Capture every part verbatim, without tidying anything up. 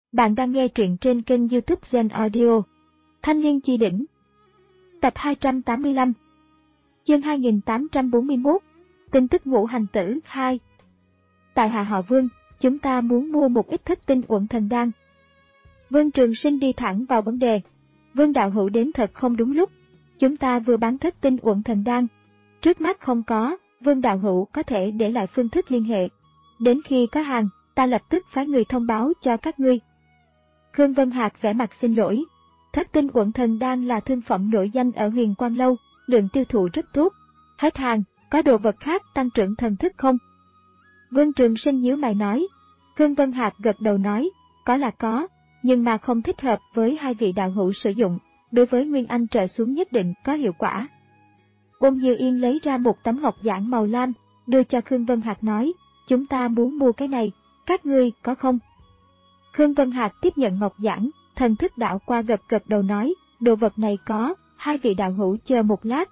Bạn đang nghe truyện trên kênh YouTube Zen Audio. Thanh niên chi đỉnh. Tập hai trăm tám mươi lăm. Chương hai nghìn tám trăm bốn mươi mốt. Tin tức ngũ hành tử hai. Tại hạ họ Vương, chúng ta muốn mua một ít thất tinh uẩn thần đan. Vương Trường Sinh đi thẳng vào vấn đề. Vương đạo hữu đến thật không đúng lúc. Chúng ta vừa bán thất tinh uẩn thần đan. Trước mắt không có, Vương đạo hữu có thể để lại phương thức liên hệ. Đến khi có hàng, ta lập tức phái người thông báo cho các ngươi. Khương Vân Hạc vẻ mặt xin lỗi. Thất tinh uẩn thần đan là thương phẩm nổi danh ở Huyền Quang Lâu, lượng tiêu thụ rất tốt. Hết hàng, có đồ vật khác tăng trưởng thần thức không? Vương Trường Sinh nhíu mày nói. Khương Vân Hạc gật đầu nói, có là có, nhưng mà không thích hợp với hai vị đạo hữu sử dụng, đối với Nguyên Anh trở xuống nhất định có hiệu quả. Ôn Như Yên lấy ra một tấm ngọc giản màu lam, đưa cho Khương Vân Hạc nói, chúng ta muốn mua cái này, các ngươi có không? Khương Vân Hạc tiếp nhận ngọc giản, thần thức đạo qua gật gật đầu nói, đồ vật này có, hai vị đạo hữu chờ một lát.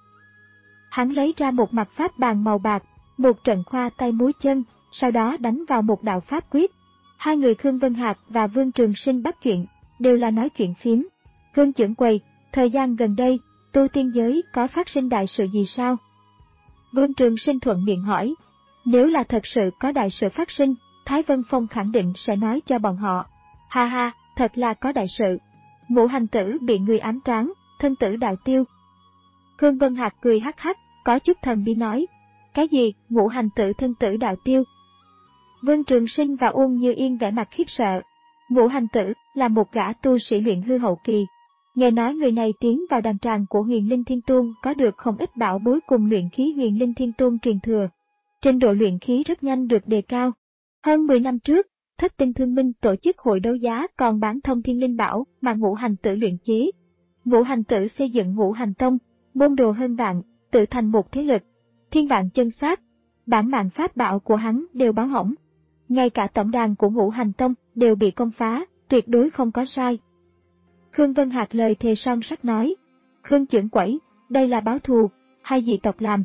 Hắn lấy ra một mặt pháp bàn màu bạc, một trận khoa tay múa chân, sau đó đánh vào một đạo pháp quyết. Hai người Khương Vân Hạc và Vương Trường Sinh bắt chuyện, đều là nói chuyện phím. Khương trưởng quầy, thời gian gần đây, tu tiên giới có phát sinh đại sự gì sao? Vương Trường Sinh thuận miệng hỏi, nếu là thật sự có đại sự phát sinh, Thái Vân Phong khẳng định sẽ nói cho bọn họ. Ha ha, thật là có đại sự. Ngũ hành tử bị người ám toán, thân tử đạo tiêu. Khương Vân Hạc cười hắc hắc, có chút thần bí nói. Cái gì, ngũ hành tử thân tử đạo tiêu? Vương Trường Sinh và Ôn Như Yên vẻ mặt khiếp sợ. Ngũ hành tử là một gã tu sĩ luyện hư hậu kỳ. Nghe nói người này tiến vào đàn tràng của Huyền Linh Thiên Tôn có được không ít bảo bối cùng luyện khí Huyền Linh Thiên Tôn truyền thừa. Trình độ luyện khí rất nhanh được đề cao. Hơn mười năm trước, Thất Tinh Thương Minh tổ chức hội đấu giá còn bán thông thiên linh bảo mà ngũ hành tử luyện chế. Ngũ hành tử xây dựng ngũ hành tông, môn đồ hơn vạn, tự thành một thế lực. Thiên vạn chân sát, bản mạng pháp bảo của hắn đều báo hỏng. Ngay cả tổng đàn của ngũ hành tông đều bị công phá, tuyệt đối không có sai. Khương Vân Hạc lời thề son sắt nói, Khương trưởng quẩy, đây là báo thù, hay dị tộc làm?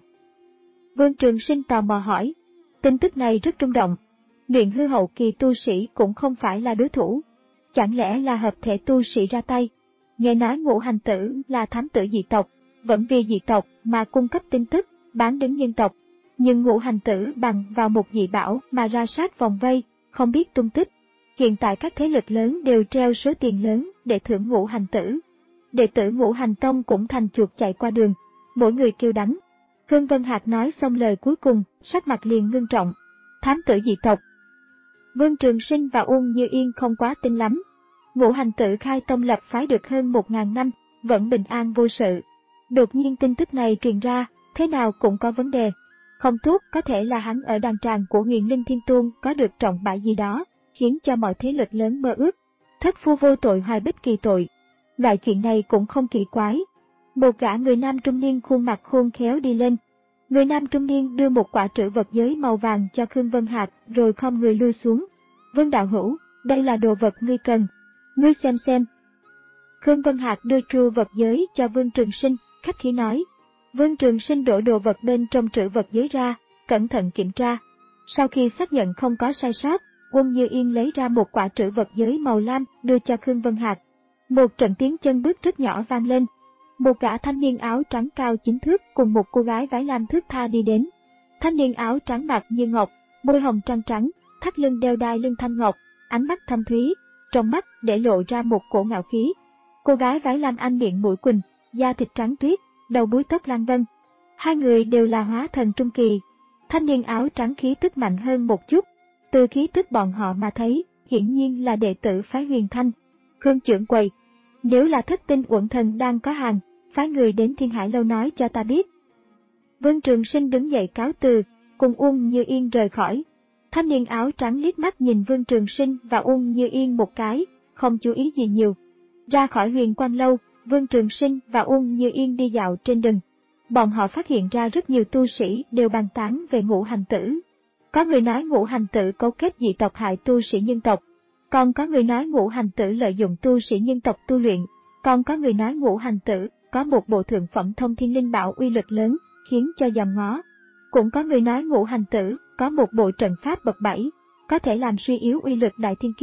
Vương Trường Sinh tò mò hỏi, tin tức này rất rung động. Luyện hư hậu kỳ tu sĩ cũng không phải là đối thủ. Chẳng lẽ là hợp thể tu sĩ ra tay? Nghe nói ngũ hành tử là thám tử dị tộc, vẫn vì dị tộc mà cung cấp tin tức, bán đứng nhân tộc. Nhưng ngũ hành tử bằng vào một dị bảo mà ra sát vòng vây, không biết tung tích. Hiện tại các thế lực lớn đều treo số tiền lớn để thưởng ngũ hành tử. Đệ tử ngũ hành tông cũng thành chuột chạy qua đường, mỗi người kêu đánh. Khương Vân Hạc nói xong lời cuối cùng, sắc mặt liền ngưng trọng. Thám tử dị tộc. Vương Trường Sinh và Ôn Như Yên không quá tin lắm. Ngũ hành tử khai tông lập phái được hơn một ngàn năm, vẫn bình an vô sự. Đột nhiên tin tức này truyền ra, thế nào cũng có vấn đề. Không tốt, có thể là hắn ở đàn tràng của Huyền Linh Thiên Tôn có được trọng bại gì đó, khiến cho mọi thế lực lớn mơ ước. Thất phu vô tội hoài bích kỳ tội. Loại chuyện này cũng không kỳ quái. Một gã người nam trung niên khuôn mặt khôn khéo đi lên. Người nam trung niên đưa một quả trữ vật giới màu vàng cho Khương Vân Hạc rồi khom người lui xuống. Vương đạo hữu, đây là đồ vật ngươi cần. Ngươi xem xem. Khương Vân Hạc đưa trữ vật giới cho Vương Trường Sinh, khách khí nói. Vương Trường Sinh đổ đồ vật bên trong trữ vật giới ra, cẩn thận kiểm tra. Sau khi xác nhận không có sai sót, Ôn Như Yên lấy ra một quả trữ vật giới màu lam đưa cho Khương Vân Hạc. Một trận tiếng chân bước rất nhỏ vang lên. Một gã thanh niên áo trắng cao chín thước cùng một cô gái váy lam thước tha đi đến. Thanh niên áo trắng bạc như ngọc, môi hồng trăng trắng, thắt lưng đeo đai lưng thanh ngọc, ánh mắt thâm thúy, trong mắt để lộ ra một cổ ngạo khí. Cô gái váy lam anh miệng mũi quỳnh, da thịt trắng tuyết, đầu búi tóc lan vân. Hai người đều là hóa thần trung kỳ. Thanh niên áo trắng khí tức mạnh hơn một chút. Từ khí tức bọn họ mà thấy, hiển nhiên là đệ tử phái Huyền Thanh. Khương trưởng quầy, nếu là thất tinh uẩn thần đang có hàng, phái người đến Thiên Hải Lâu nói cho ta biết. Vương Trường Sinh đứng dậy cáo từ, cùng Ôn Như Yên rời khỏi. Thanh niên áo trắng liếc mắt nhìn Vương Trường Sinh và Ôn Như Yên một cái, không chú ý gì nhiều. Ra khỏi Huyền Quang Lâu, Vương Trường Sinh và Ôn Như Yên đi dạo trên đường. Bọn họ phát hiện ra rất nhiều tu sĩ đều bàn tán về ngũ hành tử. Có người nói ngũ hành tử cấu kết dị tộc hại tu sĩ nhân tộc. Còn có người nói ngũ hành tử lợi dụng tu sĩ nhân tộc tu luyện. Còn có người nói ngũ hành tử có một bộ thượng phẩm thông thiên linh bảo uy lực lớn, khiến cho dòm ngó. Cũng có người nói ngũ hành tử có một bộ trận pháp bậc bảy, có thể làm suy yếu uy lực đại thiên kiếp,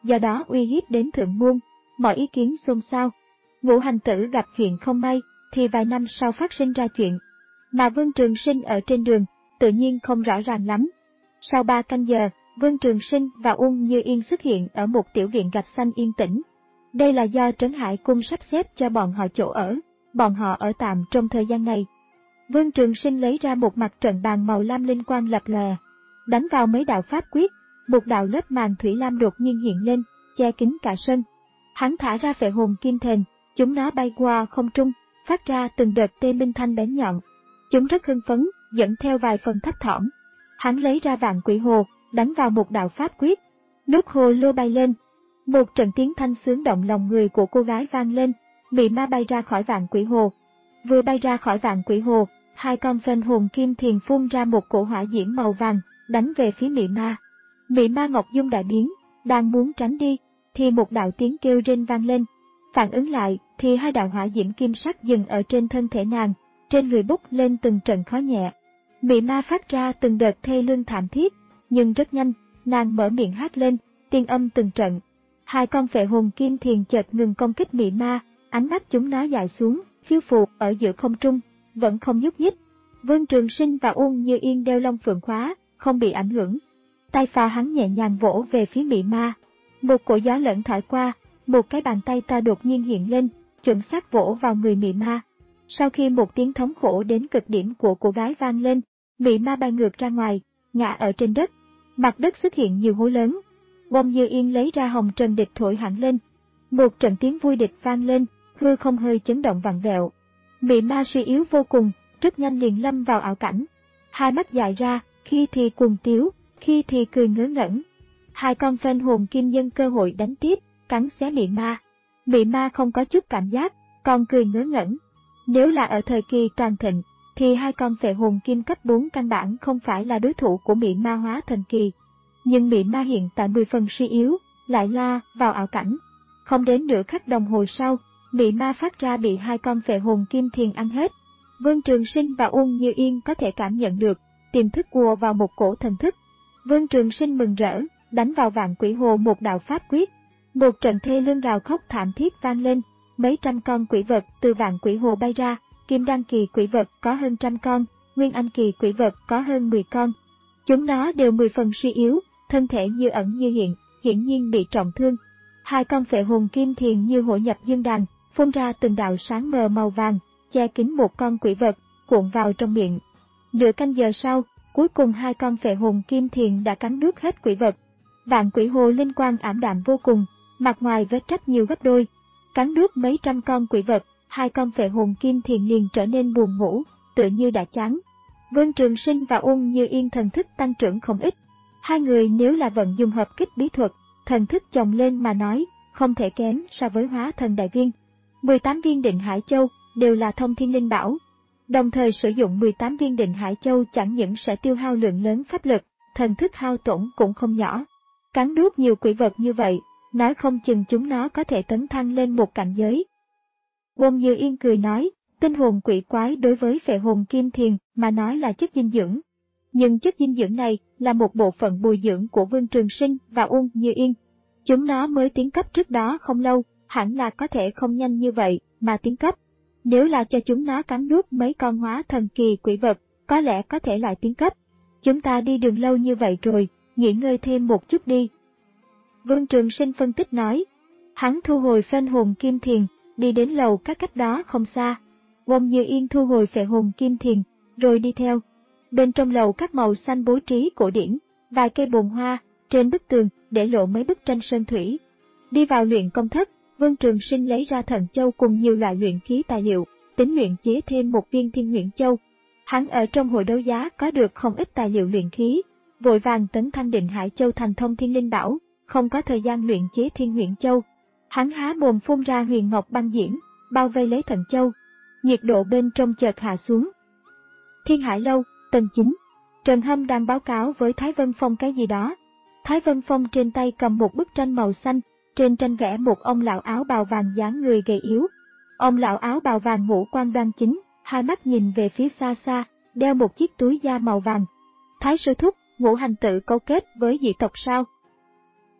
do đó uy hiếp đến thượng môn, mọi ý kiến xôn xao. Ngũ hành tử gặp chuyện không may, thì vài năm sau phát sinh ra chuyện. Mà Vương Trường Sinh ở trên đường, tự nhiên không rõ ràng lắm. Sau ba canh giờ, Vương Trường Sinh và Uông Như Yên xuất hiện ở một tiểu viện gạch xanh yên tĩnh. Đây là do Trấn Hải Cung sắp xếp cho bọn họ chỗ ở, bọn họ ở tạm trong thời gian này. Vương Trường Sinh lấy ra một mặt trận bàn màu lam linh quang lập lòe, đánh vào mấy đạo pháp quyết, một đạo lớp màn thủy lam đột nhiên hiện lên, che kín cả sân. Hắn thả ra phệ hồn kim thềm, chúng nó bay qua không trung, phát ra từng đợt tê minh thanh bén nhọn. Chúng rất hưng phấn, dẫn theo vài phần thấp thỏm. Hắn lấy ra vạn quỷ hồ, đánh vào một đạo pháp quyết. Nút hồ lô bay lên. Một trận tiếng thanh sướng động lòng người của cô gái vang lên, mị ma bay ra khỏi vạn quỷ hồ. Vừa bay ra khỏi vạn quỷ hồ, hai con phên hồn kim thiền phun ra một cổ hỏa diễm màu vàng, đánh về phía mị ma. Mị ma Ngọc Dung đại biến, đang muốn tránh đi, thì một đạo tiếng kêu rên vang lên. Phản ứng lại, thì hai đạo hỏa diễm kim sắc dừng ở trên thân thể nàng, trên người bốc lên từng trận khói nhẹ. Mị ma phát ra từng đợt thê lương thảm thiết, nhưng rất nhanh, nàng mở miệng hát lên, tiên âm từng trận. Hai con phệ hồn kim thiền chợt ngừng công kích mị ma, ánh mắt chúng nó dài xuống, phiêu phù ở giữa không trung, vẫn không nhúc nhích. Vương Trường Sinh và Uông Như Yên đeo long phượng khóa, không bị ảnh hưởng. Tay phải hắn nhẹ nhàng vỗ về phía mị ma. Một cổ gió lẫn thổi qua, một cái bàn tay to đột nhiên hiện lên, chuẩn xác vỗ vào người mị ma. Sau khi một tiếng thống khổ đến cực điểm của cô gái vang lên, mị ma bay ngược ra ngoài, ngã ở trên đất. Mặt đất xuất hiện nhiều hố lớn. Uông Như Yên lấy ra hồng trần địch thổi hẳn lên. Một trận tiếng vui địch vang lên, hư không hơi chấn động vặn vẹo. Mị ma suy yếu vô cùng, rất nhanh liền lâm vào ảo cảnh. Hai mắt dài ra, khi thì cuồng tiếu, khi thì cười ngớ ngẩn. Hai con phên hồn kim nhân cơ hội đánh tiếp, cắn xé mị ma. Mị ma không có chút cảm giác, còn cười ngớ ngẩn. Nếu là ở thời kỳ toàn thịnh, thì hai con phệ hồn kim cấp bốn căn bản không phải là đối thủ của mị ma hóa thần kỳ. Nhưng mị ma hiện tại mười phần suy yếu, lại la vào ảo cảnh. Không đến nửa khắc đồng hồ sau, mị ma phát ra bị hai con phệ hồn kim thiền ăn hết. Vương Trường Sinh và Uông Như Yên có thể cảm nhận được, tiềm thức ùa vào một cổ thần thức. Vương Trường Sinh mừng rỡ, đánh vào vạn quỷ hồ một đạo pháp quyết. Một trận thê lương gào khóc thảm thiết vang lên, mấy trăm con quỷ vật từ vạn quỷ hồ bay ra, kim đăng kỳ quỷ vật có hơn trăm con, nguyên anh kỳ quỷ vật có hơn mười con. Chúng nó đều mười phần suy yếu, thân thể như ẩn như hiện, hiển nhiên bị trọng thương. Hai con phệ hồn kim thiền như hội nhập dương đàn, phun ra từng đạo sáng mờ màu vàng, che kín một con quỷ vật, cuộn vào trong miệng. Nửa canh giờ sau, cuối cùng hai con phệ hồn kim thiền đã cắn nuốt hết quỷ vật. Vạn quỷ hồ linh quang ảm đạm vô cùng, mặt ngoài vết rách nhiều gấp đôi. Cắn nuốt mấy trăm con quỷ vật, hai con phệ hồn kim thiền liền trở nên buồn ngủ, tựa như đã chán. Vương Trường Sinh và Uông Như Yên thần thức tăng trưởng không ít. Hai người nếu là vận dùng hợp kích bí thuật, thần thức chồng lên mà nói, không thể kém so với hóa thần đại viên. mười tám viên định hải châu đều là thông thiên linh bảo. Đồng thời sử dụng mười tám viên định hải châu chẳng những sẽ tiêu hao lượng lớn pháp lực, thần thức hao tổn cũng không nhỏ. Cắn nuốt nhiều quỷ vật như vậy, nói không chừng chúng nó có thể tấn thăng lên một cảnh giới. Uông Như Yên cười nói, tinh hồn quỷ quái đối với phệ hồn kim thiền mà nói là chất dinh dưỡng. Nhưng chất dinh dưỡng này là một bộ phận bồi dưỡng của Vương Trường Sinh và Uông Như Yên. Chúng nó mới tiến cấp trước đó không lâu, hẳn là có thể không nhanh như vậy mà tiến cấp. Nếu là cho chúng nó cắn nuốt mấy con hóa thần kỳ quỷ vật, có lẽ có thể lại tiến cấp. Chúng ta đi đường lâu như vậy rồi, nghỉ ngơi thêm một chút đi. Vương Trường Sinh phân tích nói. Hắn thu hồi phên hồn kim thiền, đi đến lầu các cách đó không xa. Uông Như Yên thu hồi phệ hồn kim thiền, rồi đi theo. Bên trong lầu các màu xanh bố trí cổ điển, vài cây bồn hoa, trên bức tường để lộ mấy bức tranh sơn thủy. Đi vào luyện công thất, Vương Trường Sinh lấy ra thần châu cùng nhiều loại luyện khí tài liệu, tính luyện chế thêm một viên thiên huyễn châu. Hắn ở trong hội đấu giá có được không ít tài liệu luyện khí, vội vàng tấn thăng định hải châu thành thông thiên linh bảo, không có thời gian luyện chế thiên huyễn châu. Hắn há mồm phun ra huyền ngọc băng diễm, bao vây lấy thần châu. Nhiệt độ bên trong chợt hạ xuống. Thiên Hải lâu, tầng chín. Trần Hâm đang báo cáo với Thái Vân Phong cái gì đó. Thái Vân Phong trên tay cầm một bức tranh màu xanh, trên tranh vẽ một ông lão áo bào vàng dáng người gầy yếu. Ông lão áo bào vàng ngũ quan đoan chính, hai mắt nhìn về phía xa xa, đeo một chiếc túi da màu vàng. Thái sư thúc, ngũ hành tự cấu kết với dị tộc sao?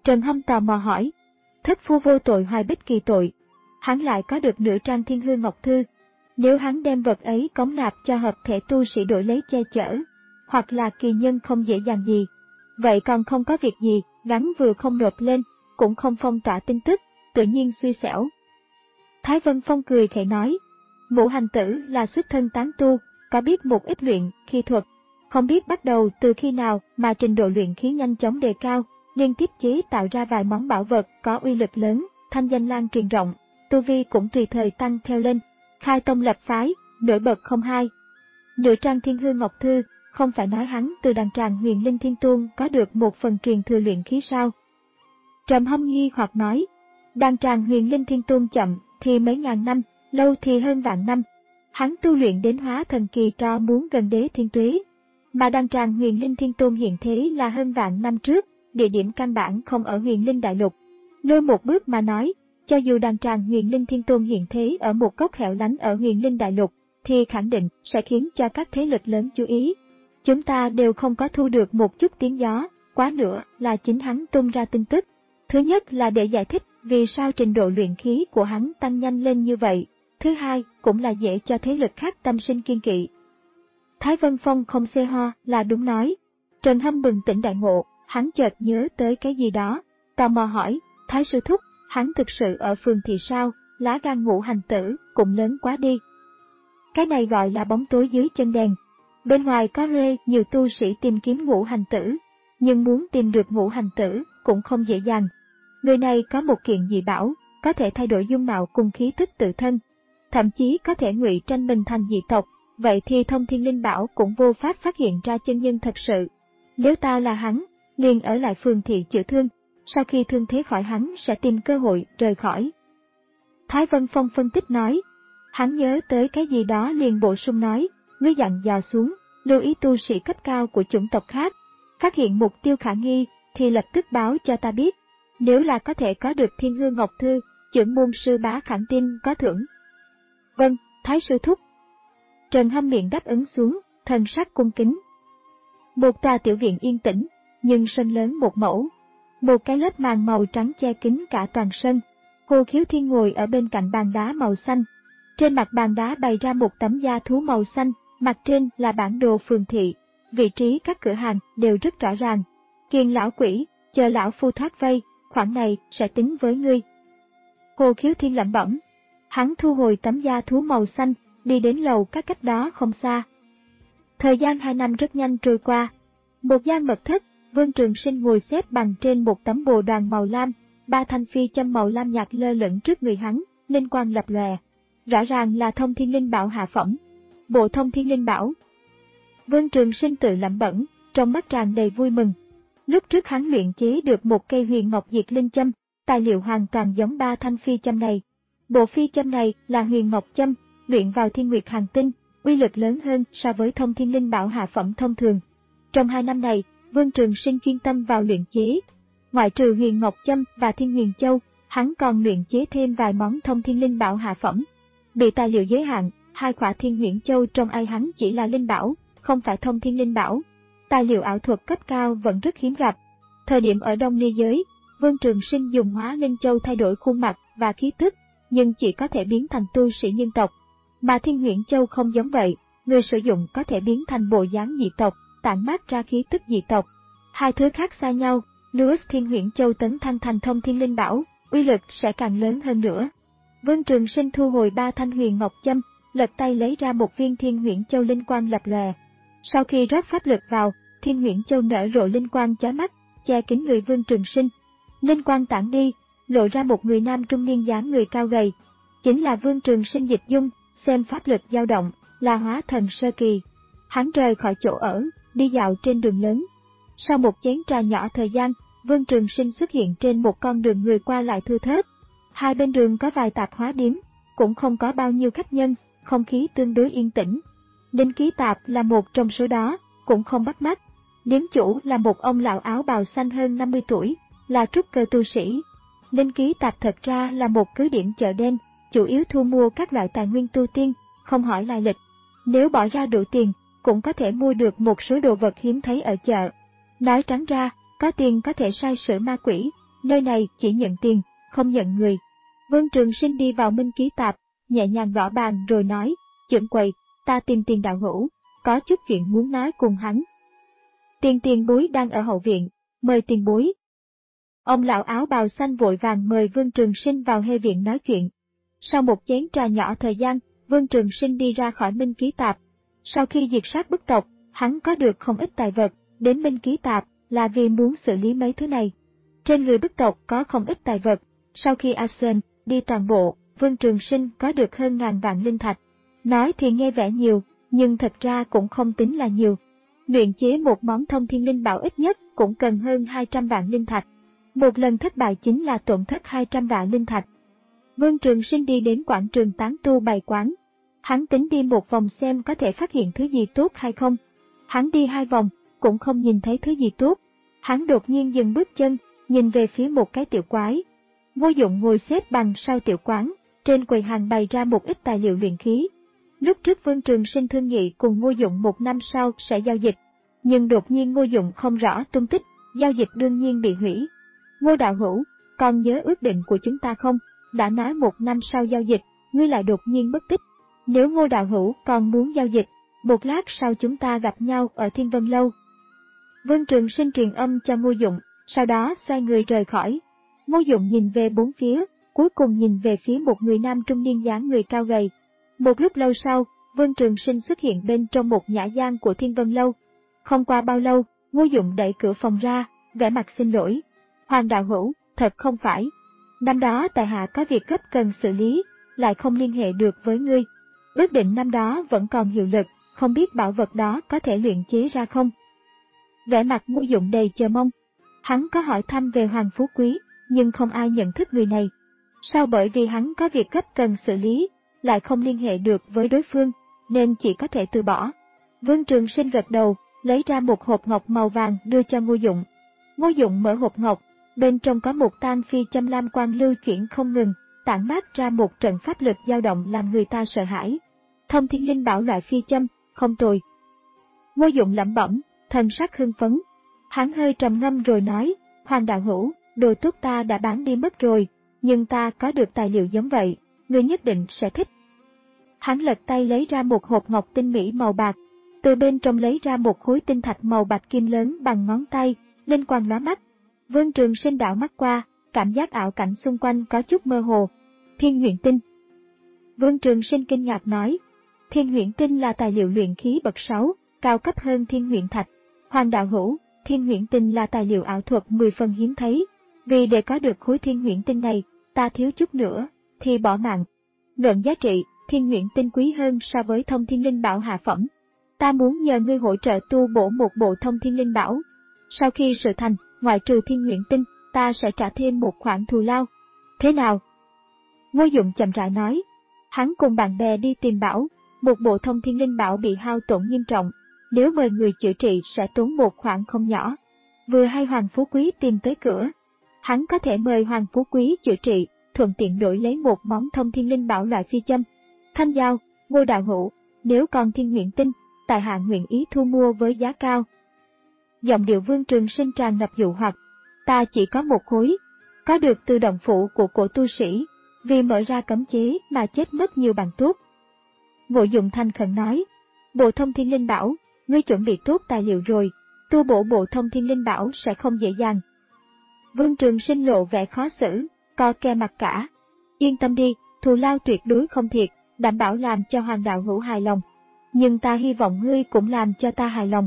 Trần Hâm tò mò hỏi, thất phu vô tội Hoài Bích kỳ tội, hắn lại có được nửa trang Thiên Hương Ngọc Thư. Nếu hắn đem vật ấy cống nạp cho hợp thể tu sĩ đổi lấy che chở, hoặc là kỳ nhân không dễ dàng gì, vậy còn không có việc gì, gắn vừa không nộp lên, cũng không phong tỏa tin tức, tự nhiên xui xẻo. Thái Vân Phong cười khẩy nói, Ngũ Hành Tử là xuất thân tán tu, có biết một ít luyện khí thuật, không biết bắt đầu từ khi nào mà trình độ luyện khí nhanh chóng đề cao, liên tiếp chế tạo ra vài món bảo vật có uy lực lớn, thanh danh lan truyền rộng, tu vi cũng tùy thời tăng theo lên, khai tông lập phái, nổi bật không hai. Nửa trang Thiên Hương Ngọc Thư, không phải nói hắn từ đàn tràng Huyền Linh Thiên Tôn có được một phần truyền thừa luyện khí sao? Trầm Hâm nghi hoặc nói, đàn tràng Huyền Linh Thiên Tôn chậm thì mấy ngàn năm, lâu thì hơn vạn năm. Hắn tu luyện đến hóa thần kỳ cho muốn gần đế thiên tuế, mà đàn tràng Huyền Linh Thiên Tôn hiện thế là hơn vạn năm trước, địa điểm căn bản không ở Huyền Linh Đại Lục. Lôi một bước mà nói, cho dù đàn tràng Huyền Linh Thiên Tôn hiện thế ở một góc hẻo lánh ở Huyền Linh Đại Lục, thì khẳng định sẽ khiến cho các thế lực lớn chú ý. Chúng ta đều không có thu được một chút tiếng gió, quá nữa là chính hắn tung ra tin tức. Thứ nhất là để giải thích vì sao trình độ luyện khí của hắn tăng nhanh lên như vậy. Thứ hai, cũng là dễ cho thế lực khác tâm sinh kiên kỵ. Thái Vân Phong không xê ho là đúng nói. Trần Hâm bừng tỉnh đại ngộ, hắn chợt nhớ tới cái gì đó, tò mò hỏi, Thái sư thúc, hắn thực sự ở phường thì sao, lá gan Ngũ Hành Tử cũng lớn quá đi. Cái này gọi là bóng tối dưới chân đèn. Bên ngoài có rê nhiều tu sĩ tìm kiếm Ngũ Hành Tử, nhưng muốn tìm được Ngũ Hành Tử cũng không dễ dàng. Người này có một kiện dị bảo, có thể thay đổi dung mạo cùng khí tức tự thân, thậm chí có thể ngụy trang mình thành dị tộc, vậy thì Thông Thiên Linh Bảo cũng vô pháp phát hiện ra chân nhân thật sự. Nếu ta là hắn, liền ở lại phường thị chữa thương, sau khi thương thế khỏi hắn sẽ tìm cơ hội rời khỏi. Thái Vân Phong phân tích nói, hắn nhớ tới cái gì đó liền bổ sung nói, ngươi dặn dò xuống, lưu ý tu sĩ cấp cao của chủng tộc khác, phát hiện mục tiêu khả nghi thì lập tức báo cho ta biết, nếu là có thể có được Thiên Hương Ngọc Thư, trưởng môn sư bá khẳng tin có thưởng. Vâng, Thái sư thúc. Trần Hâm miệng đáp ứng xuống, thần sắc cung kính. Một tòa tiểu viện yên tĩnh, nhưng sân lớn một mẫu. Một cái lớp màn màu trắng che kín cả toàn sân. Hồ Khiếu Thiên ngồi ở bên cạnh bàn đá màu xanh. Trên mặt bàn đá bày ra một tấm da thú màu xanh, mặt trên là bản đồ phường thị. Vị trí các cửa hàng đều rất rõ ràng. Kiền lão quỷ, chờ lão phu thoát vây, khoản này sẽ tính với ngươi. Hồ Khiếu Thiên lẩm bẩm. Hắn thu hồi tấm da thú màu xanh, đi đến lầu các cách đó không xa. Thời gian hai năm rất nhanh trôi qua. Một gian mật thất, Vương Trường Sinh ngồi xếp bằng trên một tấm bồ đoàn màu lam, ba thanh phi châm màu lam nhạt lơ lửng trước người hắn, linh quang lập lòe. Rõ ràng là Thông Thiên Linh Bảo hạ phẩm. Bộ Thông Thiên Linh Bảo. Vương Trường Sinh tự lẩm bẩm, trong mắt tràn đầy vui mừng. Lúc trước hắn luyện chế được một cây huyền ngọc diệt linh châm, tài liệu hoàn toàn giống ba thanh phi châm này. Bộ phi châm này là huyền ngọc châm, luyện vào thiên nguyệt hành tinh, uy lực lớn hơn so với Thông Thiên Linh Bảo hạ phẩm thông thường. Trong hai năm này, Vương Trường Sinh chuyên tâm vào luyện chế. Ngoại trừ huyền ngọc châm và thiên huyền châu, hắn còn luyện chế thêm vài món Thông Thiên Linh Bảo hạ phẩm. Bị tài liệu giới hạn, hai khỏa thiên huyền châu trong ai hắn chỉ là linh bảo, không phải Thông Thiên Linh Bảo. Tài liệu ảo thuật cấp cao vẫn rất hiếm gặp. Thời điểm ở Đông Ni giới, Vương Trường Sinh dùng hóa linh châu thay đổi khuôn mặt và khí tức, nhưng chỉ có thể biến thành tu sĩ nhân tộc. Mà thiên huyễn châu không giống vậy, người sử dụng có thể biến thành bộ dáng dị tộc, tản mát ra khí tức dị tộc. Hai thứ khác xa nhau, nếu thiên huyễn châu tấn thăng thành Thông Thiên Linh Bảo, uy lực sẽ càng lớn hơn nữa. Vương Trường Sinh thu hồi ba thanh huyền ngọc châm, lật tay lấy ra một viên thiên huyễn châu linh quang lập lòe. Sau khi rót pháp lực vào, thiên huyễn châu nở rộ linh quang chói mắt, che kín người Vương Trường Sinh. Linh quang tản đi, lộ ra một người nam trung niên dáng người cao gầy. Chính là Vương Trường Sinh dịch dung, xem pháp lực dao động, là hóa thần sơ kỳ. Hắn rời khỏi chỗ ở, đi dạo trên đường lớn. Sau một chén trà nhỏ thời gian, Vương Trường Sinh xuất hiện trên một con đường người qua lại thưa thớt. Hai bên đường có vài tạp hóa điếm, cũng không có bao nhiêu khách nhân, không khí tương đối yên tĩnh. Đinh Ký Tạp là một trong số đó, cũng không bắt mắt. Điếm chủ là một ông lão áo bào xanh hơn năm mươi tuổi, là trúc cơ tu sĩ. Đinh Ký Tạp thật ra là một cứ điểm chợ đen, chủ yếu thu mua các loại tài nguyên tu tiên, không hỏi lai lịch. Nếu bỏ ra đủ tiền, cũng có thể mua được một số đồ vật hiếm thấy ở chợ. Nói trắng ra, có tiền có thể sai sử ma quỷ, nơi này chỉ nhận tiền, không nhận người. Vương Trường Sinh đi vào Minh Ký Tạp, nhẹ nhàng gõ bàn rồi nói, trưởng quầy, ta tìm Tiền đạo hữu, có chút chuyện muốn nói cùng hắn. Tiền tiền bối đang ở hậu viện, mời tiền bối. Ông lão áo bào xanh vội vàng mời Vương Trường Sinh vào hê viện nói chuyện. Sau một chén trà nhỏ thời gian, Vương Trường Sinh đi ra khỏi Minh Ký Tạp. Sau khi diệt sát bức tộc, hắn có được không ít tài vật, đến Minh Ký Tạp là vì muốn xử lý mấy thứ này. Trên người bức tộc có không ít tài vật, sau khi Asen đi toàn bộ, Vương Trường Sinh có được hơn ngàn vạn linh thạch. Nói thì nghe vẻ nhiều, nhưng thật ra cũng không tính là nhiều. Luyện chế một món thông thiên linh bảo ít nhất cũng cần hơn hai trăm vạn linh thạch. Một lần thất bại chính là tổn thất hai trăm vạn linh thạch. Vương Trường Sinh đi đến quảng trường tán tu bày quán. Hắn tính đi một vòng xem có thể phát hiện thứ gì tốt hay không. Hắn đi hai vòng, cũng không nhìn thấy thứ gì tốt. Hắn đột nhiên dừng bước chân, nhìn về phía một cái tiểu quái. Ngô Dụng ngồi xếp bằng sau tiểu quán, trên quầy hàng bày ra một ít tài liệu luyện khí. Lúc trước Vương Trường Sinh thương nghị cùng Ngô Dụng một năm sau sẽ giao dịch, nhưng đột nhiên Ngô Dụng không rõ tung tích, giao dịch đương nhiên bị hủy. Ngô đạo hữu, còn nhớ ước định của chúng ta không? Đã nói một năm sau giao dịch, ngươi lại đột nhiên mất tích. Nếu Ngô đạo hữu còn muốn giao dịch, một lát sau chúng ta gặp nhau ở Thiên Vân Lâu. Vương Trường Sinh truyền âm cho Ngô Dụng, sau đó xoay người rời khỏi. Ngô Dụng nhìn về bốn phía, cuối cùng nhìn về phía một người nam trung niên dáng người cao gầy. Một lúc lâu sau, Vương Trường Sinh xuất hiện bên trong một nhã gian của Thiên Vân Lâu. Không qua bao lâu, Ngô Dụng đẩy cửa phòng ra, vẻ mặt xin lỗi. Hoàng đạo hữu, thật không phải. Năm đó tại hạ có việc gấp cần xử lý, lại không liên hệ được với ngươi. Ước định năm đó vẫn còn hiệu lực, không biết bảo vật đó có thể luyện chế ra không? Vẻ mặt Ngô Dụng đầy chờ mong. Hắn có hỏi thăm về Hoàng Phú Quý, nhưng không ai nhận thức người này. Sao bởi vì hắn có việc gấp cần xử lý, lại không liên hệ được với đối phương, nên chỉ có thể từ bỏ. Vương Trường Sinh gật đầu, lấy ra một hộp ngọc màu vàng đưa cho Ngô Dụng. Ngô Dụng mở hộp ngọc, bên trong có một tang phi châm lam quang lưu chuyển không ngừng, tản mát ra một trận pháp lực dao động làm người ta sợ hãi. Thông thiên linh bảo loại phi châm, không tồi. Ngô Dụng lẩm bẩm, thần sắc hưng phấn. Hắn hơi trầm ngâm rồi nói, Hoàng đạo hữu, đồ tốt ta đã bán đi mất rồi, nhưng ta có được tài liệu giống vậy, ngươi nhất định sẽ thích. Hắn lật tay lấy ra một hộp ngọc tinh mỹ màu bạc, từ bên trong lấy ra một khối tinh thạch màu bạch kim lớn bằng ngón tay, linh quang lóa mắt. Vương Trường Sinh đảo mắt qua, cảm giác ảo cảnh xung quanh có chút mơ hồ. Thiên Huyễn Tinh. Vương Trường Sinh kinh ngạc nói, Thiên Huyễn Tinh là tài liệu luyện khí bậc sáu, cao cấp hơn Thiên Huyễn Thạch. Hoàng đạo hữu, Thiên Huyễn Tinh là tài liệu ảo thuật mười phần hiếm thấy, vì để có được khối Thiên Huyễn Tinh này, ta thiếu chút nữa thì bỏ mạng. Luận giá trị, Thiên Huyễn Tinh quý hơn so với Thông Thiên Linh Bảo hạ phẩm. Ta muốn nhờ ngươi hỗ trợ tu bổ một bộ Thông Thiên Linh Bảo. Sau khi sự thành, ngoại trừ Thiên Huyễn Tinh, ta sẽ trả thêm một khoản thù lao. Thế nào? Ngô Dụng chậm rãi nói. Hắn cùng bạn bè đi tìm bảo, một bộ Thông Thiên Linh Bảo bị hao tổn nghiêm trọng, nếu mời người chữa trị sẽ tốn một khoản không nhỏ. Vừa hay Hoàng Phú Quý tìm tới cửa, hắn có thể mời Hoàng Phú Quý chữa trị, thuận tiện đổi lấy một món Thông Thiên Linh Bảo loại phi châm. Thanh giao, Ngô đạo hữu, nếu còn Thiên Huyễn Tinh, tại hạ nguyện ý thu mua với giá cao. Giọng điệu Vương Trường Sinh tràn ngập dụ hoặc. Ta chỉ có một khối, có được từ động phủ của cổ tu sĩ, vì mở ra cấm chế mà chết mất nhiều bạn tốt. Ngô Dụng thành khẩn nói, bộ Thông Thiên Linh Bảo, ngươi chuẩn bị tốt tài liệu rồi, tu bổ bộ Thông Thiên Linh Bảo sẽ không dễ dàng. Vương Trường Sinh lộ vẻ khó xử, co ke mặt cả. Yên tâm đi, thù lao tuyệt đối không thiệt, đảm bảo làm cho Hoàng đạo hữu hài lòng. Nhưng ta hy vọng ngươi cũng làm cho ta hài lòng.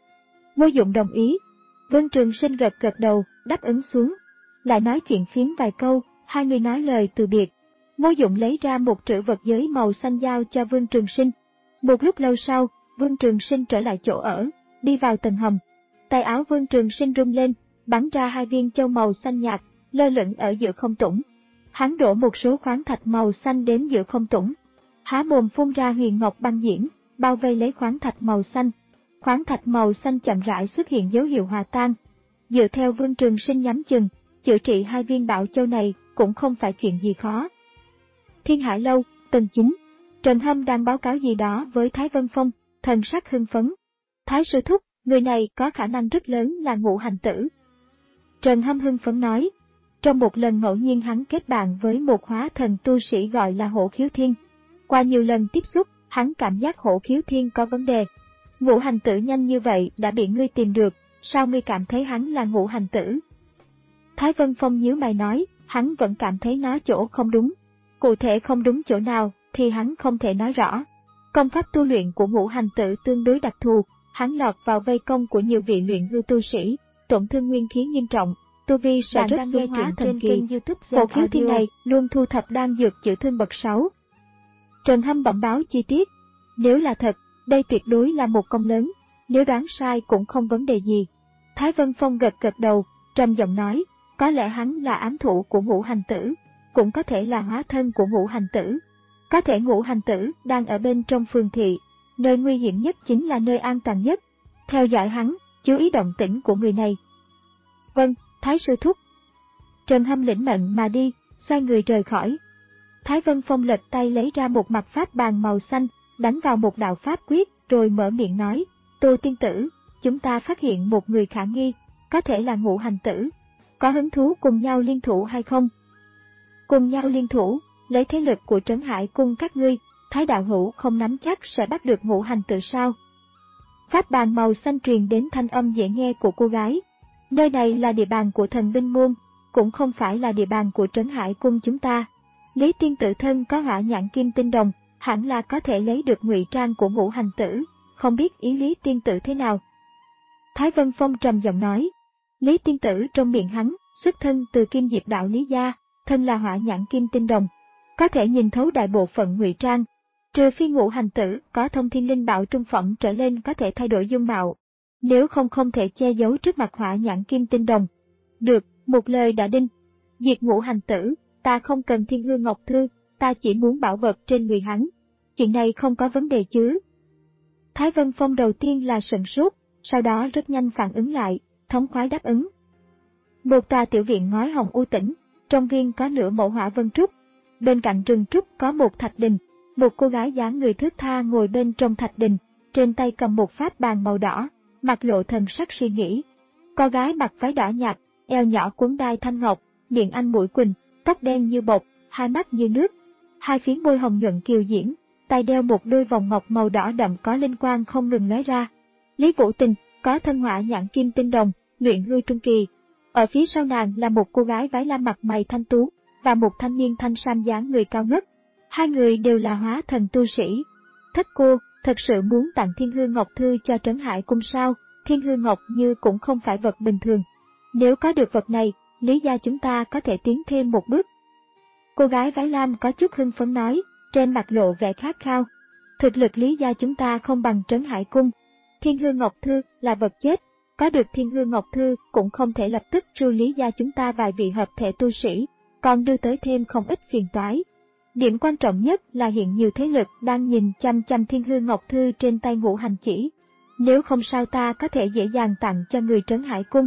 Ngô Dụng đồng ý. Vương Trường Sinh gật gật đầu, đáp ứng xuống. Lại nói chuyện phiếm vài câu, hai người nói lời từ biệt. Ngô Dụng lấy ra một trữ vật giới màu xanh giao cho Vương Trường Sinh. Một lúc lâu sau, Vương Trường Sinh trở lại chỗ ở, đi vào tầng hầm. Tay áo Vương Trường Sinh rung lên, bắn ra hai viên châu màu xanh nhạt, lơ lửng ở giữa không tủng. Hắn đổ một số khoáng thạch màu xanh đến giữa không tủng. Há mồm phun ra huyền ngọc băng diễm, bao vây lấy khoáng thạch màu xanh. Khoáng thạch màu xanh chậm rãi xuất hiện dấu hiệu hòa tan. Dựa theo Vương Trường Sinh nhắm chừng, chữa trị hai viên bảo châu này cũng không phải chuyện gì khó. Thiên Hải Lâu, tầng chín. Trần Hâm đang báo cáo gì đó với Thái Vân Phong, thần sắc hưng phấn. Thái sư thúc, người này có khả năng rất lớn là Ngũ Hành Tử. Trần Hâm hưng phấn nói, Trong một lần ngẫu nhiên hắn kết bạn với một hóa thần tu sĩ gọi là Hổ Khiếu Thiên. Qua nhiều lần tiếp xúc, hắn cảm giác Hổ Khiếu Thiên có vấn đề. Ngũ hành tử nhanh như vậy đã bị ngươi tìm được, sao ngươi cảm thấy hắn là ngũ hành tử? Thái Vân Phong nhíu mày nói, hắn vẫn cảm thấy nó chỗ không đúng. Cụ thể không đúng chỗ nào thì hắn không thể nói rõ. Công pháp tu luyện của ngũ hành tử tương đối đặc thù, hắn lọt vào vây công của nhiều vị luyện hư tu sĩ, tổn thương nguyên khí nghiêm trọng, tu vi sẽ rất xuống hóa thần kỳ. Hổ Khiếu Thiên này luôn thu thập đan dược chữa thương bậc sáu. Trần Hâm bẩm báo chi tiết. Nếu là thật, đây tuyệt đối là một công lớn, nếu đoán sai cũng không vấn đề gì. Thái Vân Phong gật gật đầu, trầm giọng nói, có lẽ hắn là ám thủ của ngũ hành tử, cũng có thể là hóa thân của ngũ hành tử. Có thể ngũ hành tử đang ở bên trong phường thị, nơi nguy hiểm nhất chính là nơi an toàn nhất. Theo dõi hắn, chú ý động tĩnh của người này. Vâng, Thái sư thúc. Trần Hâm lĩnh mệnh mà đi, xoay người rời khỏi. Thái Vân Phong lật tay lấy ra một mặt pháp bàn màu xanh, đánh vào một đạo pháp quyết, rồi mở miệng nói, Tô tiên tử, chúng ta phát hiện một người khả nghi, có thể là ngũ hành tử. Có hứng thú cùng nhau liên thủ hay không? Cùng nhau liên thủ, lấy thế lực của Trấn Hải cung các ngươi, Thái đạo hữu không nắm chắc sẽ bắt được ngũ hành tử sao? Pháp bàn màu xanh truyền đến thanh âm dễ nghe của cô gái. Nơi này là địa bàn của thần binh môn, cũng không phải là địa bàn của Trấn Hải cung chúng ta. Lý tiên tử thân có hỏa nhãn kim tinh đồng, hẳn là có thể lấy được ngụy trang của ngũ hành tử, không biết ý Lý tiên tử thế nào. Thái Vân Phong trầm giọng nói, Lý tiên tử trong miệng hắn, xuất thân từ Kim Diệp đạo Lý gia, thân là hỏa nhãn kim tinh đồng, có thể nhìn thấu đại bộ phận ngụy trang, trừ phi ngũ hành tử có thông thiên linh bảo trung phẩm trở lên có thể thay đổi dung mạo, nếu không không thể che giấu trước mặt hỏa nhãn kim tinh đồng. Được, một lời đã đinh. Diệt ngũ hành tử, ta không cần thiên hương ngọc thư, ta chỉ muốn bảo vật trên người hắn. Chuyện này không có vấn đề chứ? Thái Vân Phong đầu tiên là sửng sốt, sau đó rất nhanh phản ứng lại, thống khoái đáp ứng. Một tòa tiểu viện ngói hồng u tĩnh, trong viên có nửa mẫu hỏa vân trúc. Bên cạnh rừng trúc có một thạch đình, một cô gái dáng người thướt tha ngồi bên trong thạch đình, trên tay cầm một pháp bàn màu đỏ, mặt lộ thần sắc suy nghĩ. Cô gái mặc váy đỏ nhạt, eo nhỏ quấn đai thanh ngọc, miệng anh mũi quỳnh, tóc đen như bột, hai mắt như nước, hai phía môi hồng nhuận kiều diễm, tay đeo một đôi vòng ngọc màu đỏ đậm có linh quang không ngừng lóe ra. Lý Vũ Tình có thân hỏa nhãn kim tinh đồng, luyện hư trung kỳ. Ở phía sau nàng là một cô gái váy lam mặt mày thanh tú và một thanh niên thanh sam dáng người cao ngất. Hai người đều là hóa thần tu sĩ. Thất cô, thật sự muốn tặng Thiên Hư Ngọc Thư cho Trấn Hải cung sao? Thiên Hư Ngọc Như cũng không phải vật bình thường. Nếu có được vật này, Lý gia chúng ta có thể tiến thêm một bước. Cô gái váy lam có chút hưng phấn nói, trên mặt lộ vẻ khát khao. Thực lực Lý gia chúng ta không bằng Trấn Hải cung. Thiên Hư Ngọc Thư là vật chết, có được Thiên Hư Ngọc Thư cũng không thể lập tức ru Lý gia chúng ta vài vị hợp thể tu sĩ, còn đưa tới thêm không ít phiền toái. Điểm quan trọng nhất là hiện nhiều thế lực đang nhìn chăm chăm Thiên Hư Ngọc Thư trên tay Ngũ Hành Chỉ. Nếu không sao ta có thể dễ dàng tặng cho người Trấn Hải cung.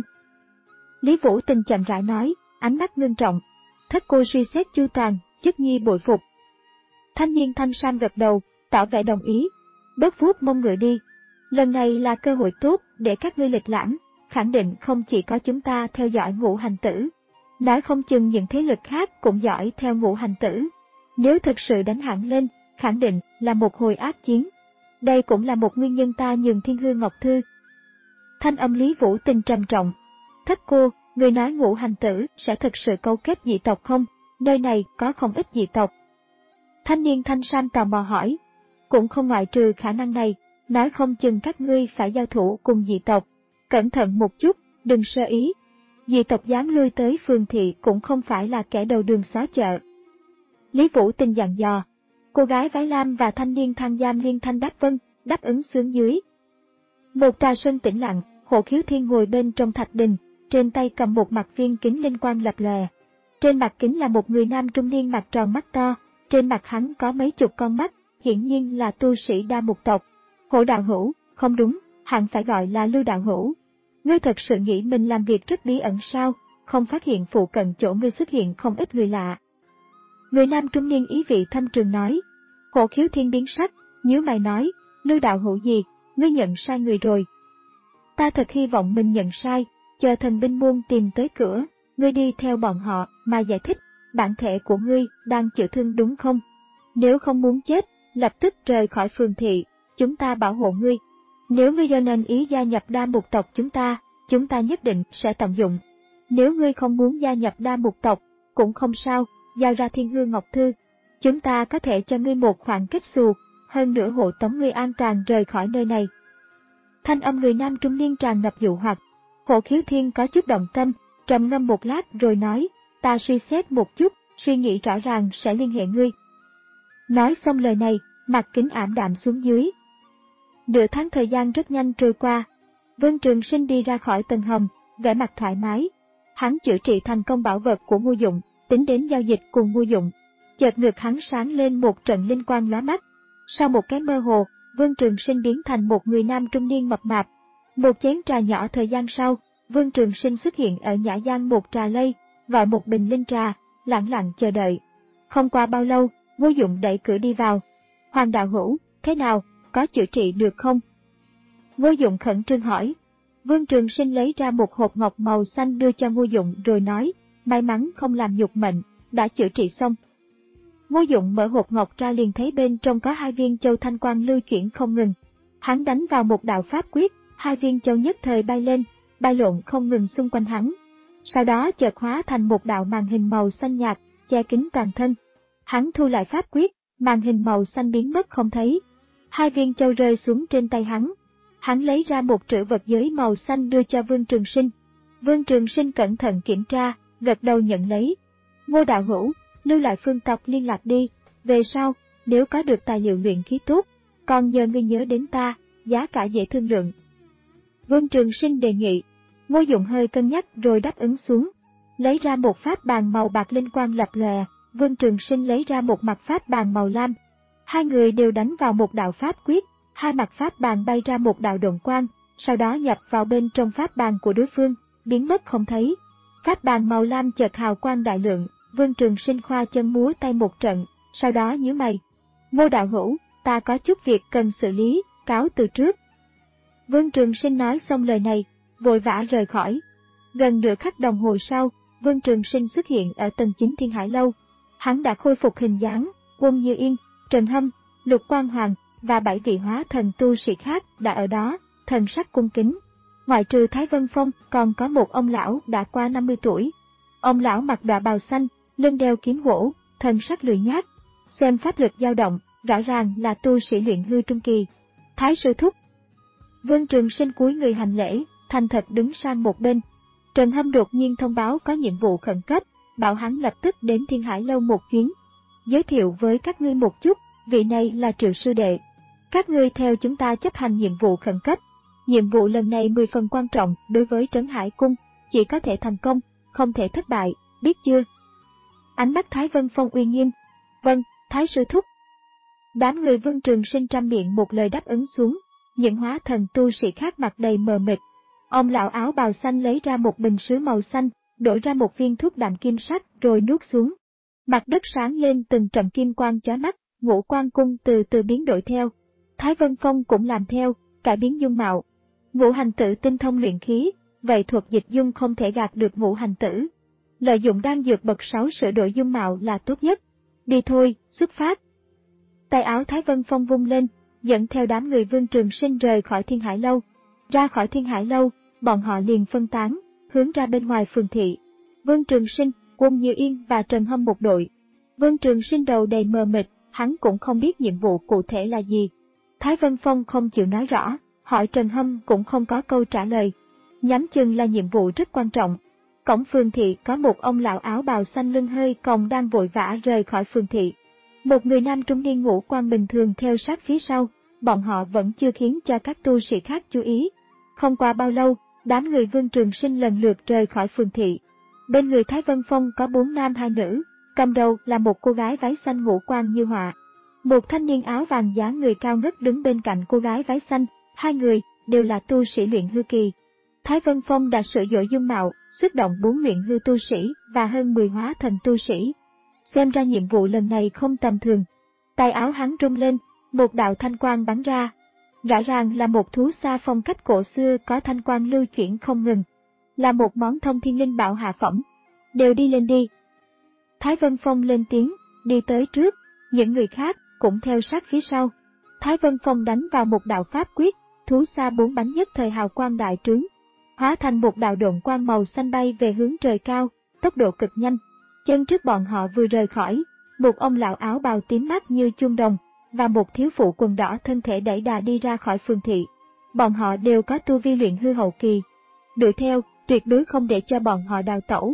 Lý Vũ Tình chậm rãi nói, ánh mắt ngưng trọng. Thất cô suy xét chu toàn, chức nhi bội phục. Thanh niên thanh sam gật đầu, tỏ vẻ đồng ý. Bớt vuốt mông ngựa đi. Lần này là cơ hội tốt để các ngươi lịch lãm, khẳng định không chỉ có chúng ta theo dõi Ngũ Hành Tử. Nói không chừng những thế lực khác cũng giỏi theo Ngũ Hành Tử. Nếu thực sự đánh hẳn lên, khẳng định là một hồi ác chiến. Đây cũng là một nguyên nhân ta nhường Thiên Hư Ngọc Thư. Thanh âm Lý Vũ Tình trầm trọng. Thất cô, người nói Ngũ Hành Tử sẽ thực sự câu kết dị tộc không? Nơi này có không ít dị tộc. Thanh niên thanh sam tò mò hỏi. Cũng không ngoại trừ khả năng này, nói không chừng các ngươi phải giao thủ cùng dị tộc. Cẩn thận một chút, đừng sơ ý. Dị tộc dám lui tới phường thị cũng không phải là kẻ đầu đường xó chợ. Lý Vũ Tình dặn dò. Cô gái váy lam và thanh niên than giam liên thanh đáp vâng, đáp ứng xuống dưới. Một tòa sân tĩnh lặng, Hổ Khiếu Thiên ngồi bên trong thạch đình, trên tay cầm một mặt viên kính linh quang lập lòe. Trên mặt kính là một người nam trung niên mặt tròn mắt to, trên mặt hắn có mấy chục con mắt, hiển nhiên là tu sĩ đa mục tộc. Hổ đạo hữu, không đúng, hẳn phải gọi là Lưu đạo hữu. Ngươi thật sự nghĩ mình làm việc rất bí ẩn sao, không phát hiện phụ cận chỗ ngươi xuất hiện không ít người lạ. Người nam trung niên ý vị thâm trường nói. Hổ Khiếu Thiên biến sắc, nhíu mày nói, Lưu đạo hữu gì, ngươi nhận sai người rồi. Ta thật hy vọng mình nhận sai, chờ thần binh môn tìm tới cửa, ngươi đi theo bọn họ mà giải thích, bản thể của ngươi đang chịu thương đúng không? Nếu không muốn chết, lập tức rời khỏi phường thị, chúng ta bảo hộ ngươi. Nếu ngươi do nên ý gia nhập đa mục tộc chúng ta, chúng ta nhất định sẽ tận dụng. Nếu ngươi không muốn gia nhập đa mục tộc, cũng không sao, giao ra Thiên Hương Ngọc Thư. Chúng ta có thể cho ngươi một khoản kết xù, hơn nữa hộ tống ngươi an toàn rời khỏi nơi này. Thanh âm người nam trung niên tràn ngập dụ hoặc. Hộ Khiếu Thiên có chút động tâm, trầm ngâm một lát rồi nói, ta suy xét một chút, suy nghĩ rõ ràng sẽ liên hệ ngươi. Nói xong lời này, mặt Kính ảm đạm xuống dưới. Nửa tháng thời gian rất nhanh trôi qua. Vương Trường Sinh đi ra khỏi tầng hầm, vẻ mặt thoải mái. Hắn chữa trị thành công bảo vật của Ngô Dụng, tính đến giao dịch cùng Ngô Dụng. Chợt ngực hắn sáng lên một trận linh quang lóa mắt. Sau một cái mơ hồ, Vương Trường Sinh biến thành một người nam trung niên mập mạp. Một chén trà nhỏ thời gian sau, Vương Trường Sinh xuất hiện ở nhã gian một trà lây, gọi một bình linh trà, lặng lặng chờ đợi. Không qua bao lâu, Ngô Dụng đẩy cửa đi vào. Hoàng đạo hữu, thế nào, có chữa trị được không? Ngô Dụng khẩn trương hỏi. Vương Trường Sinh lấy ra một hộp ngọc màu xanh đưa cho Ngô Dụng rồi nói, may mắn không làm nhục mệnh, đã chữa trị xong. Ngô Dụng mở hộp ngọc ra liền thấy bên trong có hai viên châu thanh quang lưu chuyển không ngừng. Hắn đánh vào một đạo pháp quyết, hai viên châu nhất thời bay lên, bay lộn không ngừng xung quanh hắn. Sau đó chợt hóa thành một đạo màn hình màu xanh nhạt, che kín toàn thân. Hắn thu lại pháp quyết, màn hình màu xanh biến mất không thấy. Hai viên châu rơi xuống trên tay hắn. Hắn lấy ra một trữ vật giới màu xanh đưa cho Vương Trường Sinh. Vương Trường Sinh cẩn thận kiểm tra, gật đầu nhận lấy. Ngô đạo hữu, lưu lại phương tộc liên lạc đi, về sau, nếu có được tài liệu luyện khí tốt, còn giờ ngươi nhớ đến ta, giá cả dễ thương lượng. Vương Trường Sinh đề nghị. Ngô Dụng hơi cân nhắc rồi đáp ứng xuống. Lấy ra một pháp bàn màu bạc linh quang lập lòe, Vương Trường Sinh lấy ra một mặt pháp bàn màu lam. Hai người đều đánh vào một đạo pháp quyết, hai mặt pháp bàn bay ra một đạo độn quang, sau đó nhập vào bên trong pháp bàn của đối phương, biến mất không thấy. Pháp bàn màu lam chợt hào quang đại lượng, Vương Trường Sinh khoa chân múa tay một trận, sau đó nhíu mày. Ngô đạo hữu, ta có chút việc cần xử lý, cáo từ trước. Vương Trường Sinh nói xong lời này, vội vã rời khỏi. Gần nửa khắc đồng hồ sau, Vương Trường Sinh xuất hiện ở tầng chín Thiên Hải Lâu. Hắn đã khôi phục hình dáng, Quân Như Yên, Trần Hâm, Lục Quang Hoàng và bảy vị hóa thần tu sĩ khác đã ở đó, thần sắc cung kính. Ngoại trừ Thái Vân Phong, còn có một ông lão đã qua năm mươi tuổi. Ông lão mặc đọa bào xanh, lưng đeo kiếm gỗ, thần sắc lười nhác. Xem pháp lực dao động, rõ ràng là tu sĩ luyện hư trung kỳ. Thái sư thúc. Vương Trường Sinh cúi người hành lễ, thành thật đứng sang một bên. Trần Hâm đột nhiên thông báo có nhiệm vụ khẩn cấp, bảo hắn lập tức đến Thiên Hải Lâu một chuyến. Giới thiệu với các ngươi một chút, vị này là Triệu sư đệ. Các ngươi theo chúng ta chấp hành nhiệm vụ khẩn cấp. Nhiệm vụ lần này mười phần quan trọng đối với Trấn Hải Cung, chỉ có thể thành công, không thể thất bại, biết chưa? Ánh mắt Thái Vân Phong uy nghiêm. Vâng, Thái sư thúc. Đám người Vương Trường Sinh trăm miệng một lời đáp ứng xuống. Những hóa thần tu sĩ khác mặt đầy mờ mịt. Ông lão áo bào xanh lấy ra một bình sứ màu xanh, đổ ra một viên thuốc đạm kim sắc rồi nuốt xuống. Mặt đất sáng lên từng trận kim quang chói mắt, ngũ quan cung từ từ biến đổi theo. Thái Vân Phong cũng làm theo, cải biến dung mạo. Ngũ hành tử tinh thông luyện khí, vậy thuật dịch dung không thể gạt được ngũ hành tử. Lợi dụng đan dược bậc sáu sửa đổi dung mạo là tốt nhất. Đi thôi, xuất phát. Tay áo Thái Vân Phong vung lên, dẫn theo đám người Vương Trường Sinh rời khỏi Thiên Hải Lâu. Ra khỏi Thiên Hải Lâu, bọn họ liền phân tán, hướng ra bên ngoài phường thị. Vương Trường Sinh, Quân Như Yên và Trần Hâm một đội. Vương Trường Sinh đầu đầy mờ mịt, hắn cũng không biết nhiệm vụ cụ thể là gì. Thái Vân Phong không chịu nói rõ, hỏi Trần Hâm cũng không có câu trả lời. Nhắm chừng là nhiệm vụ rất quan trọng. Cổng phường thị có một ông lão áo bào xanh lưng hơi còng đang vội vã rời khỏi phường thị. Một người nam trung niên ngũ quan bình thường theo sát phía sau, bọn họ vẫn chưa khiến cho các tu sĩ khác chú ý. Không qua bao lâu, đám người Vương Trường Sinh lần lượt rời khỏi phường thị. Bên người Thái Vân Phong có bốn nam hai nữ, cầm đầu là một cô gái váy xanh ngũ quan như họa. Một thanh niên áo vàng dáng người cao ngất đứng bên cạnh cô gái váy xanh, hai người đều là tu sĩ luyện hư kỳ. Thái Vân Phong đã sửa đổi dung mạo, xuất động bốn luyện hư tu sĩ và hơn mười hóa thần tu sĩ. Xem ra nhiệm vụ lần này không tầm thường. Tay áo hắn rung lên, một đạo thanh quang bắn ra. Rõ ràng là một thú xa phong cách cổ xưa có thanh quang lưu chuyển không ngừng. Là một món thông thiên linh bảo hạ phẩm. đều đi lên đi. Thái Vân Phong lên tiếng, đi tới trước, những người khác cũng theo sát phía sau. Thái Vân Phong đánh vào một đạo pháp quyết, thú xa bốn bánh nhất thời hào quang đại trướng, hóa thành một đạo độn quang màu xanh bay về hướng trời cao, tốc độ cực nhanh. Chân trước bọn họ vừa rời khỏi, một ông lão áo bào tím mắt như chuông đồng, và một thiếu phụ quần đỏ thân thể đẩy đà đi ra khỏi phường thị. Bọn họ đều có tu vi luyện hư hậu kỳ. Đuổi theo, tuyệt đối không để cho bọn họ đào tẩu.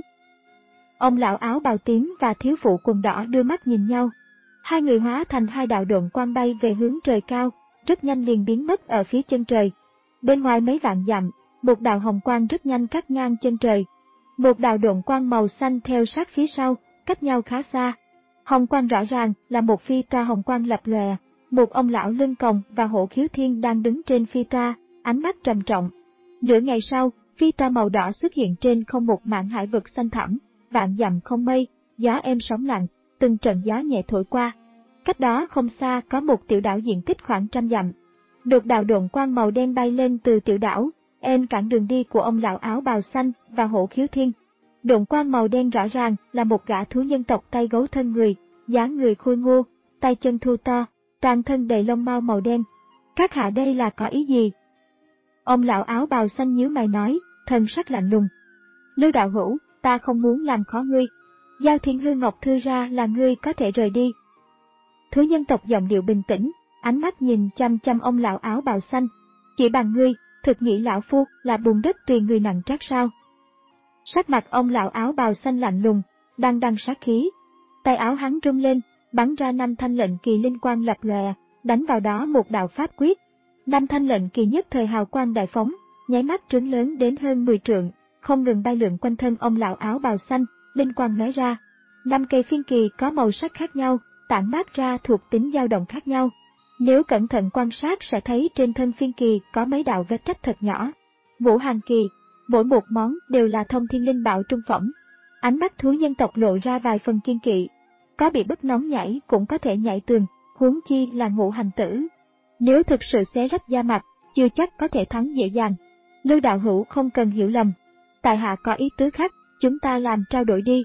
Ông lão áo bào tím và thiếu phụ quần đỏ đưa mắt nhìn nhau. Hai người hóa thành hai đạo độn quang bay về hướng trời cao, rất nhanh liền biến mất ở phía chân trời. Bên ngoài mấy vạn dặm, một đạo hồng quang rất nhanh cắt ngang chân trời. Một đạo độn quang màu xanh theo sát phía sau, cách nhau khá xa. Hồng quang rõ ràng là một phi toa hồng quang lập lòe, một ông lão lưng còng và Hổ Khiếu Thiên đang đứng trên phi toa, ánh mắt trầm trọng. Nửa ngày sau, phi toa màu đỏ xuất hiện trên không một mảng hải vực xanh thẳm, vạn dặm không mây, gió êm sóng lặng, từng trận gió nhẹ thổi qua. Cách đó không xa có một tiểu đảo diện tích khoảng trăm dặm. Đột đạo độn quang màu đen bay lên từ tiểu đảo, em cản đường đi của ông lão áo bào xanh và Hổ Khiếu Thiên. Độn quang màu đen rõ ràng là một gã thú nhân tộc tay gấu thân người, dáng người khôi ngô, tay chân thô to, toàn thân đầy lông mao màu đen. Các hạ đây là có ý gì? Ông lão áo bào xanh nhíu mày nói, thần sắc lạnh lùng. Lưu đạo hữu, ta không muốn làm khó ngươi. Giao Thiên Hư Ngọc Thư ra là ngươi có thể rời đi. Thú nhân tộc giọng điệu bình tĩnh, ánh mắt nhìn chăm chăm ông lão áo bào xanh. Chỉ bằng ngươi, thực nghĩ lão phu là bùn đất tùy người nặng trách sao? Sắc mặt ông lão áo bào xanh lạnh lùng, đang đằng sát khí. Tay áo hắn rung lên, bắn ra năm thanh lệnh kỳ linh quang lập lòe, đánh vào đó một đạo pháp quyết. Năm thanh lệnh kỳ nhất thời hào quang đại phóng, nháy mắt trướng lớn đến hơn mười trượng, không ngừng bay lượn quanh thân ông lão áo bào xanh, linh quang nói ra. Năm cây phiên kỳ có màu sắc khác nhau, tản mát ra thuộc tính dao động khác nhau. Nếu cẩn thận quan sát sẽ thấy trên thân phiên kỳ có mấy đạo vết rách thật nhỏ. Ngũ hành kỳ, mỗi một món đều là thông thiên linh bảo trung phẩm. Ánh mắt thú nhân tộc lộ ra vài phần kiên kỵ. Có bị bức nóng nhảy cũng có thể nhảy tường, huống chi là ngũ hành tử. Nếu thực sự xé rách da mặt, chưa chắc có thể thắng dễ dàng. Lưu đạo hữu không cần hiểu lầm. Tại hạ có ý tứ khác, chúng ta làm trao đổi đi.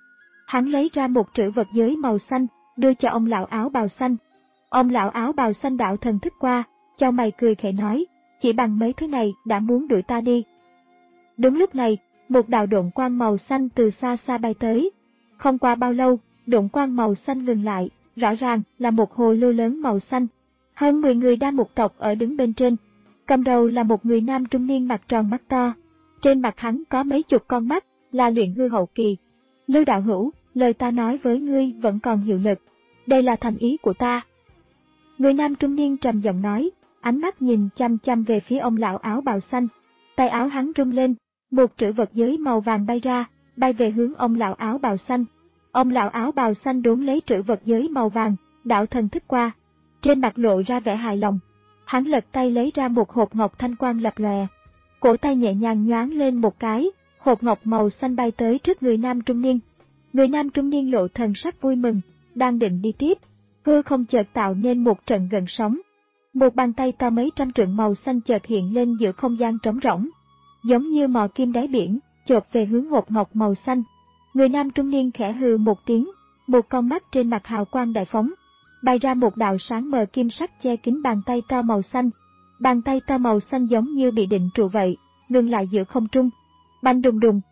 Hắn lấy ra một trữ vật giới màu xanh, đưa cho ông lão áo bào xanh. Ông lão áo bào xanh đạo thần thức qua, chau mày cười khẽ nói, chỉ bằng mấy thứ này đã muốn đuổi ta đi. Đúng lúc này, một đạo độn quang màu xanh từ xa xa bay tới. Không qua bao lâu, độn quang màu xanh ngừng lại, rõ ràng là một hồ lô lớn màu xanh. Hơn mười người đa mục tộc ở đứng bên trên. Cầm đầu là một người nam trung niên mặt tròn mắt to. Trên mặt hắn có mấy chục con mắt, là luyện hư hậu kỳ. Lưu đạo hữu, lời ta nói với ngươi vẫn còn hiệu lực. Đây là thành ý của ta. Người nam trung niên trầm giọng nói, ánh mắt nhìn chăm chăm về phía ông lão áo bào xanh. Tay áo hắn rung lên, một trữ vật giới màu vàng bay ra, bay về hướng ông lão áo bào xanh. Ông lão áo bào xanh đốn lấy trữ vật giới màu vàng, đạo thần thức qua. Trên mặt lộ ra vẻ hài lòng. Hắn lật tay lấy ra một hộp ngọc thanh quang lập lòe. Cổ tay nhẹ nhàng nhoáng lên một cái, hộp ngọc màu xanh bay tới trước người nam trung niên. Người nam trung niên lộ thần sắc vui mừng, đang định đi tiếp. Hư không chợt tạo nên một trận gần sóng. Một bàn tay to mấy trăm trượng màu xanh chợt hiện lên giữa không gian trống rỗng. Giống như mò kim đáy biển, chộp về hướng hộp ngọc màu xanh. Người nam trung niên khẽ hừ một tiếng, một con mắt trên mặt hào quang đại phóng. Bay ra một đạo sáng mờ kim sắc che kín bàn tay to màu xanh. Bàn tay to màu xanh giống như bị định trụ vậy, ngừng lại giữa không trung. Bành đùng đùng.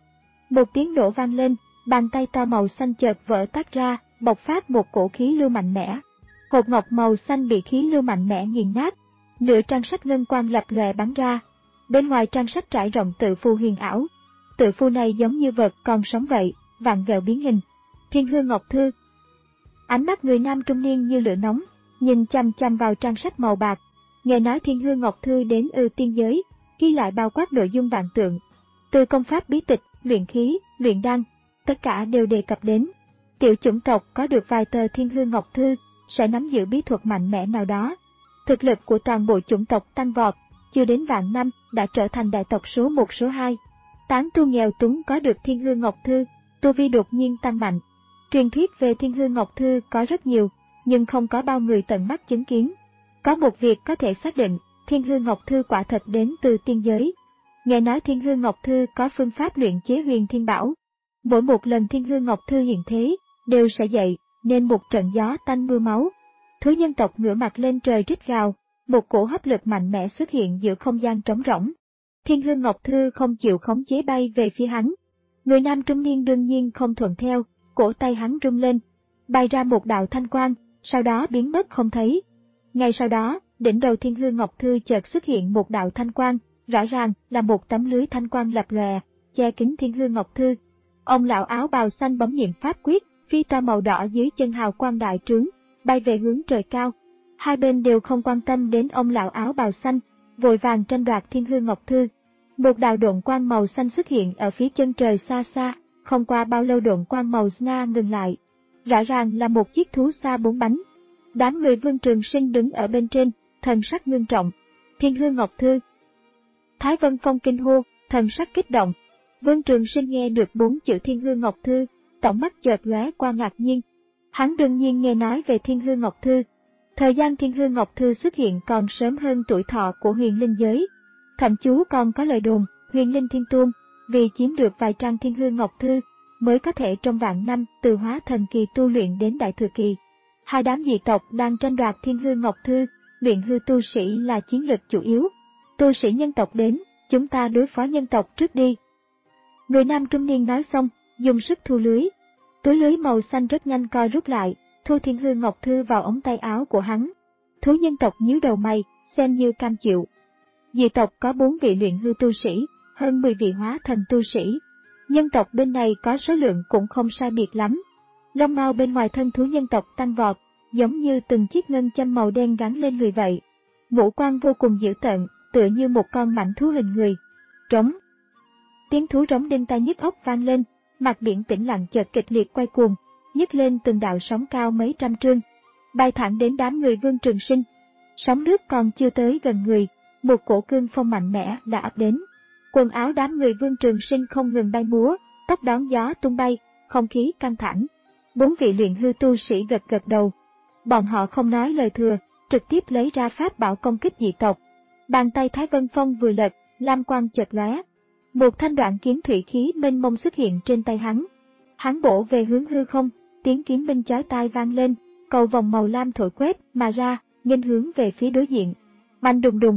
Một tiếng nổ vang lên, bàn tay to màu xanh chợt vỡ tách ra, bộc phát một cổ khí lưu mạnh mẽ. Hộp ngọc màu xanh bị khí lưu mạnh mẽ nghiền nát. Nửa trang sách ngân quang lập lòe bắn ra. Bên ngoài trang sách trải rộng tự phù huyền ảo. Tự phù này giống như vật còn sống vậy, vặn vẹo biến hình. Thiên Hư Ngọc Thư. Ánh mắt người nam trung niên như lửa nóng, nhìn chăm chăm vào trang sách màu bạc. Nghe nói Thiên Hư Ngọc Thư đến ư tiên giới, ghi lại bao quát nội dung vạn tượng. Từ công pháp bí tịch, luyện khí, luyện đan, tất cả đều đề cập đến. Tiểu chủng tộc có được vài tờ Thiên Hư Ngọc Thư, sẽ nắm giữ bí thuật mạnh mẽ nào đó. Thực lực của toàn bộ chủng tộc tăng vọt, chưa đến vạn năm đã trở thành đại tộc số một số hai. Tán tu nghèo túng có được Thiên Hư Ngọc Thư, tu vi đột nhiên tăng mạnh. Truyền thuyết về Thiên Hư Ngọc Thư có rất nhiều, nhưng không có bao người tận mắt chứng kiến. Có một việc có thể xác định, Thiên Hư Ngọc Thư quả thật đến từ tiên giới. Nghe nói Thiên Hư Ngọc Thư có phương pháp luyện chế huyền thiên bảo. Mỗi một lần Thiên Hương Ngọc Thư hiện thế, đều sẽ dậy, nên một trận gió tanh mưa máu. Thú nhân tộc ngửa mặt lên trời rít gào, một cổ hấp lực mạnh mẽ xuất hiện giữa không gian trống rỗng. Thiên Hương Ngọc Thư không chịu khống chế bay về phía hắn. Người nam trung niên đương nhiên không thuận theo, cổ tay hắn rung lên, bay ra một đạo thanh quang, sau đó biến mất không thấy. Ngay sau đó, đỉnh đầu Thiên Hương Ngọc Thư chợt xuất hiện một đạo thanh quang, rõ ràng là một tấm lưới thanh quang lập lòe, che kín Thiên Hương Ngọc Thư. Ông lão áo bào xanh bấm niệm pháp quyết, phi toa màu đỏ dưới chân hào quang đại trướng, bay về hướng trời cao. Hai bên đều không quan tâm đến ông lão áo bào xanh, vội vàng tranh đoạt Thiên Hương Ngọc Thư. Một đạo độn quang màu xanh xuất hiện ở phía chân trời xa xa, không qua bao lâu độn quang màu nga ngừng lại. Rõ ràng là một chiếc thú xa bốn bánh. Đám người Vương Trường Sinh đứng ở bên trên, thần sắc ngưng trọng. Thiên Hương Ngọc Thư. Thái Vân Phong kinh hô, thần sắc kích động. Vương Trường Sinh nghe được bốn chữ Thiên Hương Ngọc Thư, tổng mắt chợt lóe qua ngạc nhiên. Hắn đương nhiên nghe nói về Thiên Hương Ngọc Thư. Thời gian Thiên Hương Ngọc Thư xuất hiện còn sớm hơn tuổi thọ của huyền linh giới. Thậm chí còn có lời đồn, huyền linh thiên tôn, vì chiếm được vài trang Thiên Hương Ngọc Thư, mới có thể trong vạn năm từ hóa thần kỳ tu luyện đến đại thừa kỳ. Hai đám dị tộc đang tranh đoạt Thiên Hương Ngọc Thư, luyện hư tu sĩ là chiến lực chủ yếu. Tu sĩ nhân tộc đến, chúng ta đối phó nhân tộc trước đi. Người nam trung niên nói xong, dùng sức thu lưới. Túi lưới màu xanh rất nhanh co rút lại, thu Thiên Hương Ngọc Thư vào ống tay áo của hắn. Thú nhân tộc nhíu đầu mày, xem như cam chịu. Dị tộc có bốn vị luyện hư tu sĩ, hơn mười vị hóa thần tu sĩ. Nhân tộc bên này có số lượng cũng không sai biệt lắm. Lông mao bên ngoài thân thú nhân tộc tăng vọt, giống như từng chiếc ngân châm màu đen gắn lên người vậy. Ngũ quan vô cùng dữ tợn, tựa như một con mãnh thú hình người. Trống. Tiếng thú rống đinh tai nhức óc vang lên, mặt biển tĩnh lặng chợt kịch liệt quay cuồng, nhấc lên từng đạo sóng cao mấy trăm trượng, bay thẳng đến đám người Vương Trường Sinh. Sóng nước còn chưa tới gần người, một cổ cương phong mạnh mẽ đã ập đến. Quần áo đám người Vương Trường Sinh không ngừng bay múa, tóc đón gió tung bay, không khí căng thẳng. Bốn vị luyện hư tu sĩ gật gật đầu. Bọn họ không nói lời thừa, trực tiếp lấy ra pháp bảo công kích dị tộc. Bàn tay Thái Vân Phong vừa lật, lam quang chợt lóe. Một thanh đoạn kiếm thủy khí mênh mông xuất hiện trên tay hắn. Hắn bổ về hướng hư không, tiếng kiếm binh chói tai vang lên, cầu vòng màu lam thổi quét mà ra, nghênh hướng về phía đối diện. Mạnh đùng đùng.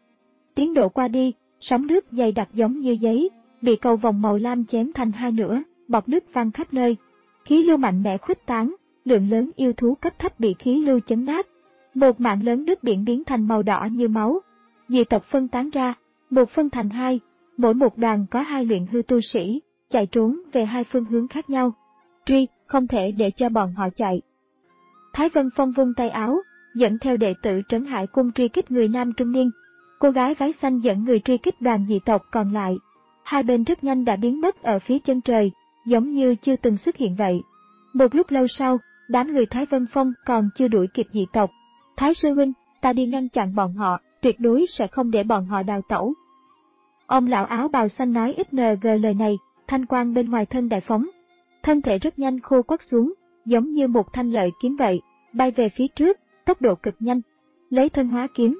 Tiếng độ qua đi, sóng nước dày đặc giống như giấy, bị cầu vòng màu lam chém thành hai nửa, bọt nước văng khắp nơi. Khí lưu mạnh mẽ khuếch tán, lượng lớn yêu thú cấp thấp bị khí lưu chấn nát. Một mảng lớn nước biển biến thành màu đỏ như máu. Dị tộc phân tán ra, một phân thành hai, mỗi một đoàn có hai luyện hư tu sĩ, chạy trốn về hai phương hướng khác nhau. Truy, không thể để cho bọn họ chạy. Thái Vân Phong vung tay áo, dẫn theo đệ tử Trấn Hải Cung truy kích người nam trung niên. Cô gái váy xanh dẫn người truy kích đoàn dị tộc còn lại. Hai bên rất nhanh đã biến mất ở phía chân trời, giống như chưa từng xuất hiện vậy. Một lúc lâu sau, đám người Thái Vân Phong còn chưa đuổi kịp dị tộc. Thái sư huynh, ta đi ngăn chặn bọn họ, tuyệt đối sẽ không để bọn họ đào tẩu. Ông lão áo bào xanh nói ít ngờ lời này, thanh quang bên ngoài thân đại phóng. Thân thể rất nhanh khô quắt xuống, giống như một thanh lợi kiếm vậy, bay về phía trước, tốc độ cực nhanh, lấy thân hóa kiếm.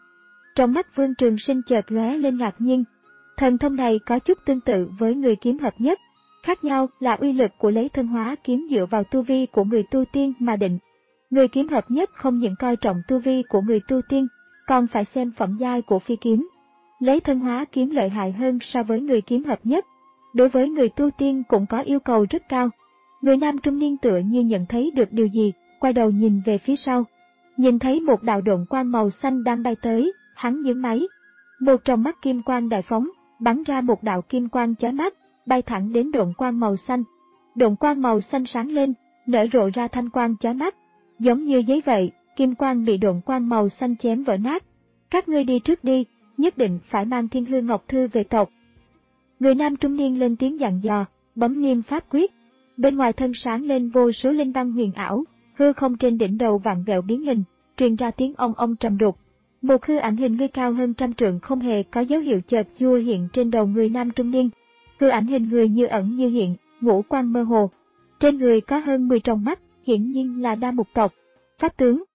Trong mắt Vương Trường Sinh chợt lóe lên ngạc nhiên. Thần thông này có chút tương tự với người kiếm hợp nhất, khác nhau là uy lực của lấy thân hóa kiếm dựa vào tu vi của người tu tiên mà định. Người kiếm hợp nhất không những coi trọng tu vi của người tu tiên, còn phải xem phẩm giai của phi kiếm. Lấy thân hóa kiếm lợi hại hơn so với người kiếm hợp nhất. Đối với người tu tiên cũng có yêu cầu rất cao. Người nam trung niên tựa như nhận thấy được điều gì, quay đầu nhìn về phía sau. Nhìn thấy một đạo độn quang màu xanh đang bay tới, hắn nhướng máy. Một trong mắt kim quang đại phóng, bắn ra một đạo kim quang chói mắt, bay thẳng đến độn quang màu xanh. Độn quang màu xanh sáng lên, nở rộ ra thanh quang chói mắt. Giống như giấy vậy, kim quang bị độn quang màu xanh chém vỡ nát. Các ngươi đi trước đi, nhất định phải mang Thiên Hương Ngọc Thư về tộc. Người nam trung niên lên tiếng dặn dò, bấm niệm pháp quyết. Bên ngoài thân sáng lên vô số linh văn huyền ảo, hư không trên đỉnh đầu vặn vẹo biến hình, truyền ra tiếng ong ong trầm đục. Một hư ảnh hình người cao hơn trăm trượng không hề có dấu hiệu chợt vua hiện trên đầu người nam trung niên. Hư ảnh hình người như ẩn như hiện, ngũ quan mơ hồ. Trên người có hơn mười tròng mắt, hiển nhiên là đa mục tộc. Pháp tướng.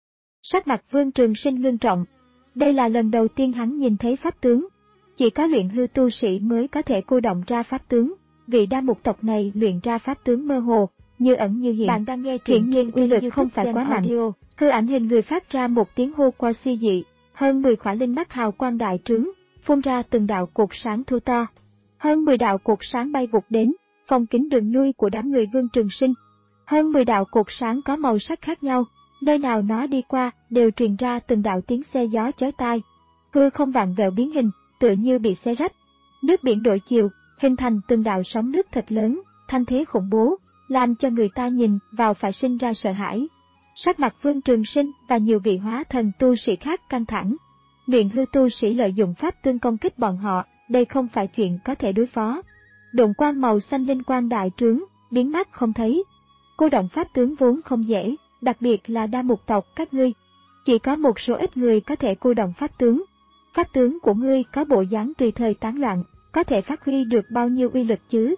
Sắc mặt Vương Trường Sinh ngưng trọng. Đây là lần đầu tiên hắn nhìn thấy pháp tướng. Chỉ có luyện hư tu sĩ mới có thể cô động ra pháp tướng. vị đa mục tộc này luyện ra pháp tướng mơ hồ, như ẩn như hiện. Bạn đang nghe truyện nhiên uy lực không phải quá mạnh. Hư ảnh hình người phát ra một tiếng hô qua suy dị, hơn mười khỏa linh mắt hào quang đại trướng, phun ra từng đạo cột sáng thu to. Hơn mười đạo cột sáng bay vụt đến, phong kín đường lui của đám người Vương Trường Sinh. Hơn mười đạo cột sáng có màu sắc khác nhau, nơi nào nó đi qua đều truyền ra từng đạo tiếng xe gió chói tai. Hư không vặn vẹo biến hình, tựa như bị xé rách. Nước biển đổi chiều, hình thành từng đạo sóng nước thật lớn, thanh thế khủng bố, làm cho người ta nhìn vào phải sinh ra sợ hãi. Sắc mặt Vương Trường Sinh và nhiều vị hóa thần tu sĩ khác căng thẳng. Luyện hư tu sĩ lợi dụng pháp tương công kích bọn họ, đây không phải chuyện có thể đối phó. Độn quang màu xanh linh quang đại trướng, biến mất không thấy. Cô động pháp tướng vốn không dễ, đặc biệt là đa mục tộc các ngươi. Chỉ có một số ít người có thể cô động pháp tướng. Pháp tướng của ngươi có bộ dáng tùy thời tán loạn, có thể phát huy được bao nhiêu uy lực chứ?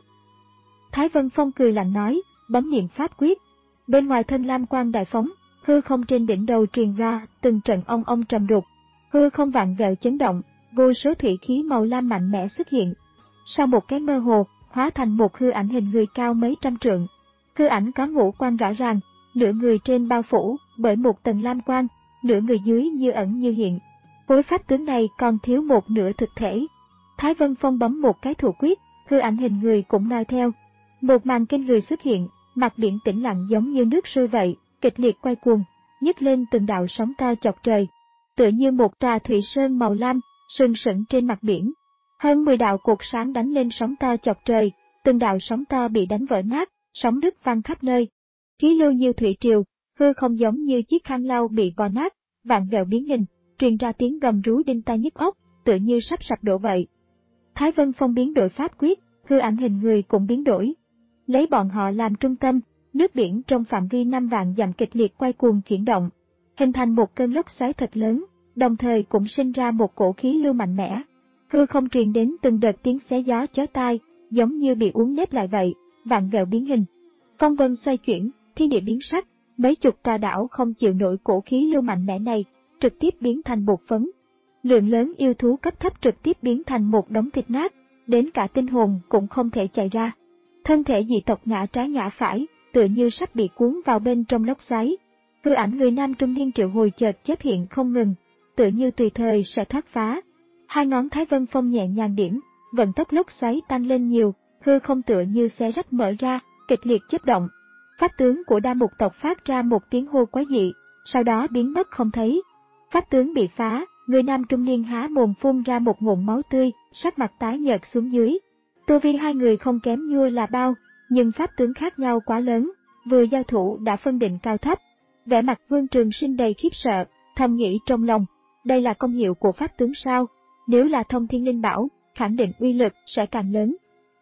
Thái Vân Phong cười lạnh nói, bấm niệm pháp quyết. Bên ngoài thân lam quang đại phóng, hư không trên đỉnh đầu truyền ra từng trận ong ong trầm đục. Hư không vặn vẹo chấn động, vô số thủy khí màu lam mạnh mẽ xuất hiện. Sau một cái mơ hồ, hóa thành một hư ảnh hình người cao mấy trăm trượng. Hư ảnh có ngũ quan rõ ràng, nửa người trên bao phủ bởi một tầng lam quang, nửa người dưới như ẩn như hiện. Khối pháp tướng này còn thiếu một nửa thực thể. Thái Vân Phong bấm một cái thủ quyết, hư ảnh hình người cũng noi theo. Một màn kinh người xuất hiện, mặt biển tĩnh lặng giống như nước sôi vậy, kịch liệt quay cuồng, nhấc lên từng đạo sóng to chọc trời. Tựa như một tòa thủy sơn màu lam, sừng sững trên mặt biển. Hơn mười đạo cột sáng đánh lên sóng to chọc trời, từng đạo sóng to bị đánh vỡ nát, sóng đứt văng khắp nơi. Khí lưu như thủy triều, hư không giống như chiếc khăn lau bị vò nát, vạn vẹo biến hình, truyền ra tiếng gầm rú đinh tai nhức óc, tựa như sắp sập đổ vậy. Thái Vân Phong biến đổi pháp quyết, hư ảnh hình người cũng biến đổi. Lấy bọn họ làm trung tâm, nước biển trong phạm vi năm vạn dặm kịch liệt quay cuồng chuyển động, hình thành một cơn lốc xoáy thật lớn, đồng thời cũng sinh ra một cổ khí lưu mạnh mẽ. Hư không truyền đến từng đợt tiếng xé gió chói tai, giống như bị uốn nếp lại vậy, vạn vẹo biến hình. Phong vân xoay chuyển, thiên địa biến sắc, mấy chục tòa đảo không chịu nổi cổ khí lưu mạnh mẽ này, trực tiếp biến thành bột phấn. Lượng lớn yêu thú cấp thấp trực tiếp biến thành một đống thịt nát, đến cả tinh hồn cũng không thể chạy ra. Thân thể dị tộc ngã trái ngã phải, tựa như sắp bị cuốn vào bên trong lốc xoáy. Hư ảnh người nam trung niên triệu hồi chợt chớp hiện không ngừng, tựa như tùy thời sẽ thoát phá. Hai ngón Thái Vân Phong nhẹ nhàng điểm, vận tốc lốc xoáy tăng lên nhiều, hư không tựa như xé rách mở ra, kịch liệt chớp động. Pháp tướng của đa mục tộc phát ra một tiếng hô quái dị, sau đó biến mất không thấy. Pháp tướng bị phá, người nam trung niên há mồm phun ra một ngụm máu tươi, sắc mặt tái nhợt xuống dưới. Tu vi hai người không kém nhua là bao, nhưng pháp tướng khác nhau quá lớn, vừa giao thủ đã phân định cao thấp. Vẻ mặt Vương Trường Sinh đầy khiếp sợ, thầm nghĩ trong lòng, đây là công hiệu của pháp tướng sao? Nếu là thông thiên linh bảo, khẳng định uy lực sẽ càng lớn.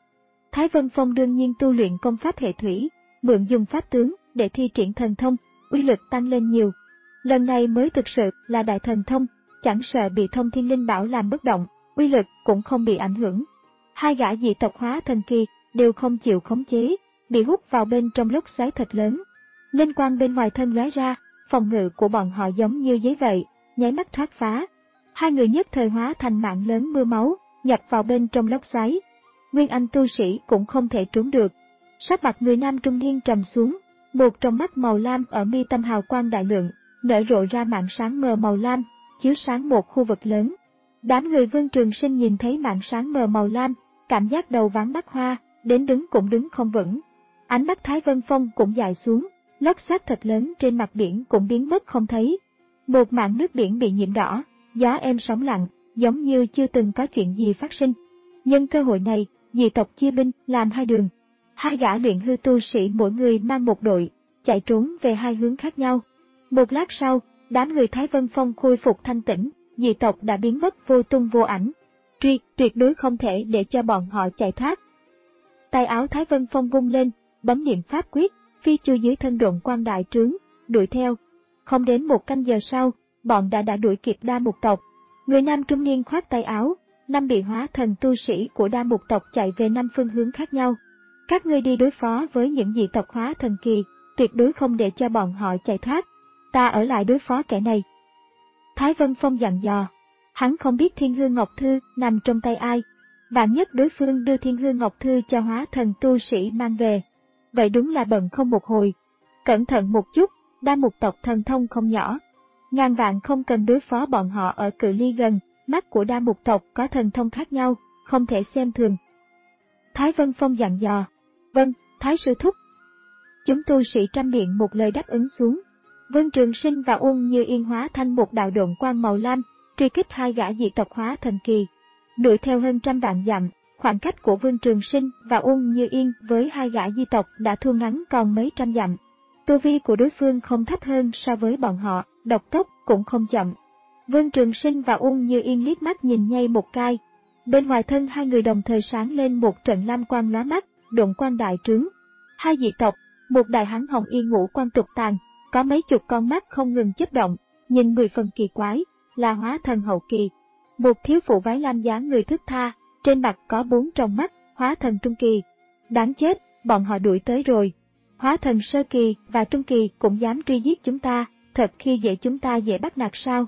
Thái Vân Phong đương nhiên tu luyện công pháp hệ thủy, mượn dùng pháp tướng để thi triển thần thông, uy lực tăng lên nhiều. Lần này mới thực sự là đại thần thông, chẳng sợ bị thông thiên linh bảo làm bất động, uy lực cũng không bị ảnh hưởng. Hai gã dị tộc hóa thần kỳ đều không chịu khống chế, bị hút vào bên trong lốc xoáy thật lớn. Linh quang bên ngoài thân lóe ra, phòng ngự của bọn họ giống như giấy vậy, nháy mắt thoát phá. Hai người nhất thời hóa thành mạng lớn mưa máu, nhập vào bên trong lốc xoáy. Nguyên Anh tu sĩ cũng không thể trốn được. Sắc mặt người nam trung niên trầm xuống, một trong mắt màu lam ở mi tâm hào quang đại lượng, nở rộ ra màn sáng mờ màu lam, chiếu sáng một khu vực lớn. Đám người Vương Trường Sinh nhìn thấy màn sáng mờ màu lam, cảm giác đầu váng mắt hoa, đến đứng cũng đứng không vững. Ánh mắt Thái Vân Phong cũng dài xuống, lốc xoáy thật lớn trên mặt biển cũng biến mất không thấy. Một mảng nước biển bị nhuộm đỏ, gió êm sóng lặng, giống như chưa từng có chuyện gì phát sinh. Nhân cơ hội này, dị tộc chia binh làm hai đường. Hai gã luyện hư tu sĩ mỗi người mang một đội, chạy trốn về hai hướng khác nhau. Một lát sau, đám người Thái Vân Phong khôi phục thanh tĩnh, dị tộc đã biến mất vô tung vô ảnh. Truy, tuyệt đối không thể để cho bọn họ chạy thoát. Tay áo Thái Vân Phong vung lên, bấm niệm pháp quyết, phi chu dưới thân độn quang đại trướng, đuổi theo. Không đến một canh giờ sau, bọn đã đã đuổi kịp đa mục tộc. Người nam trung niên khoát tay áo, năm bị hóa thần tu sĩ của đa mục tộc chạy về năm phương hướng khác nhau. Các ngươi đi đối phó với những dị tộc hóa thần kỳ, tuyệt đối không để cho bọn họ chạy thoát. Ta ở lại đối phó kẻ này. Thái Vân Phong dặn dò. Hắn không biết Thiên Hương Ngọc Thư nằm trong tay ai. Vạn nhất đối phương đưa Thiên Hương Ngọc Thư cho hóa thần tu sĩ mang về. Vậy đúng là bận không một hồi. Cẩn thận một chút, Đa Mục tộc thần thông không nhỏ. Ngàn vạn không cần đối phó bọn họ ở cự ly gần, mắt của Đa Mục tộc có thần thông khác nhau, không thể xem thường. Thái Vân Phong dặn dò. Vâng, Thái sư thúc. Chúng tu sĩ trăm miệng một lời đáp ứng xuống. Vương Trường Sinh và Uông Như Yên hóa thành một đạo độn quang màu lam, truy kích hai gã dị tộc hóa thần kỳ. Đuổi theo hơn trăm vạn dặm, khoảng cách của Vương Trường Sinh và Uông Như Yên với hai gã di tộc đã thu ngắn còn mấy trăm dặm. Tu vi của đối phương không thấp hơn so với bọn họ, độc tốc cũng không chậm. Vương Trường Sinh và Uông Như Yên liếc mắt nhìn nhay một cái. Bên ngoài thân hai người đồng thời sáng lên một trận lam quang lóa mắt, độn quang đại trướng. Hai dị tộc, một đại hán hồng y ngũ quan tục tàn, có mấy chục con mắt không ngừng chớp động, nhìn mười phần kỳ quái, là hóa thần hậu kỳ. Một thiếu phụ váy lam dáng người thướt tha, trên mặt có bốn tròng mắt, hóa thần trung kỳ. Đáng chết, bọn họ đuổi tới rồi. Hóa thần sơ kỳ và trung kỳ cũng dám truy giết chúng ta, thật khi dễ chúng ta dễ bắt nạt sao?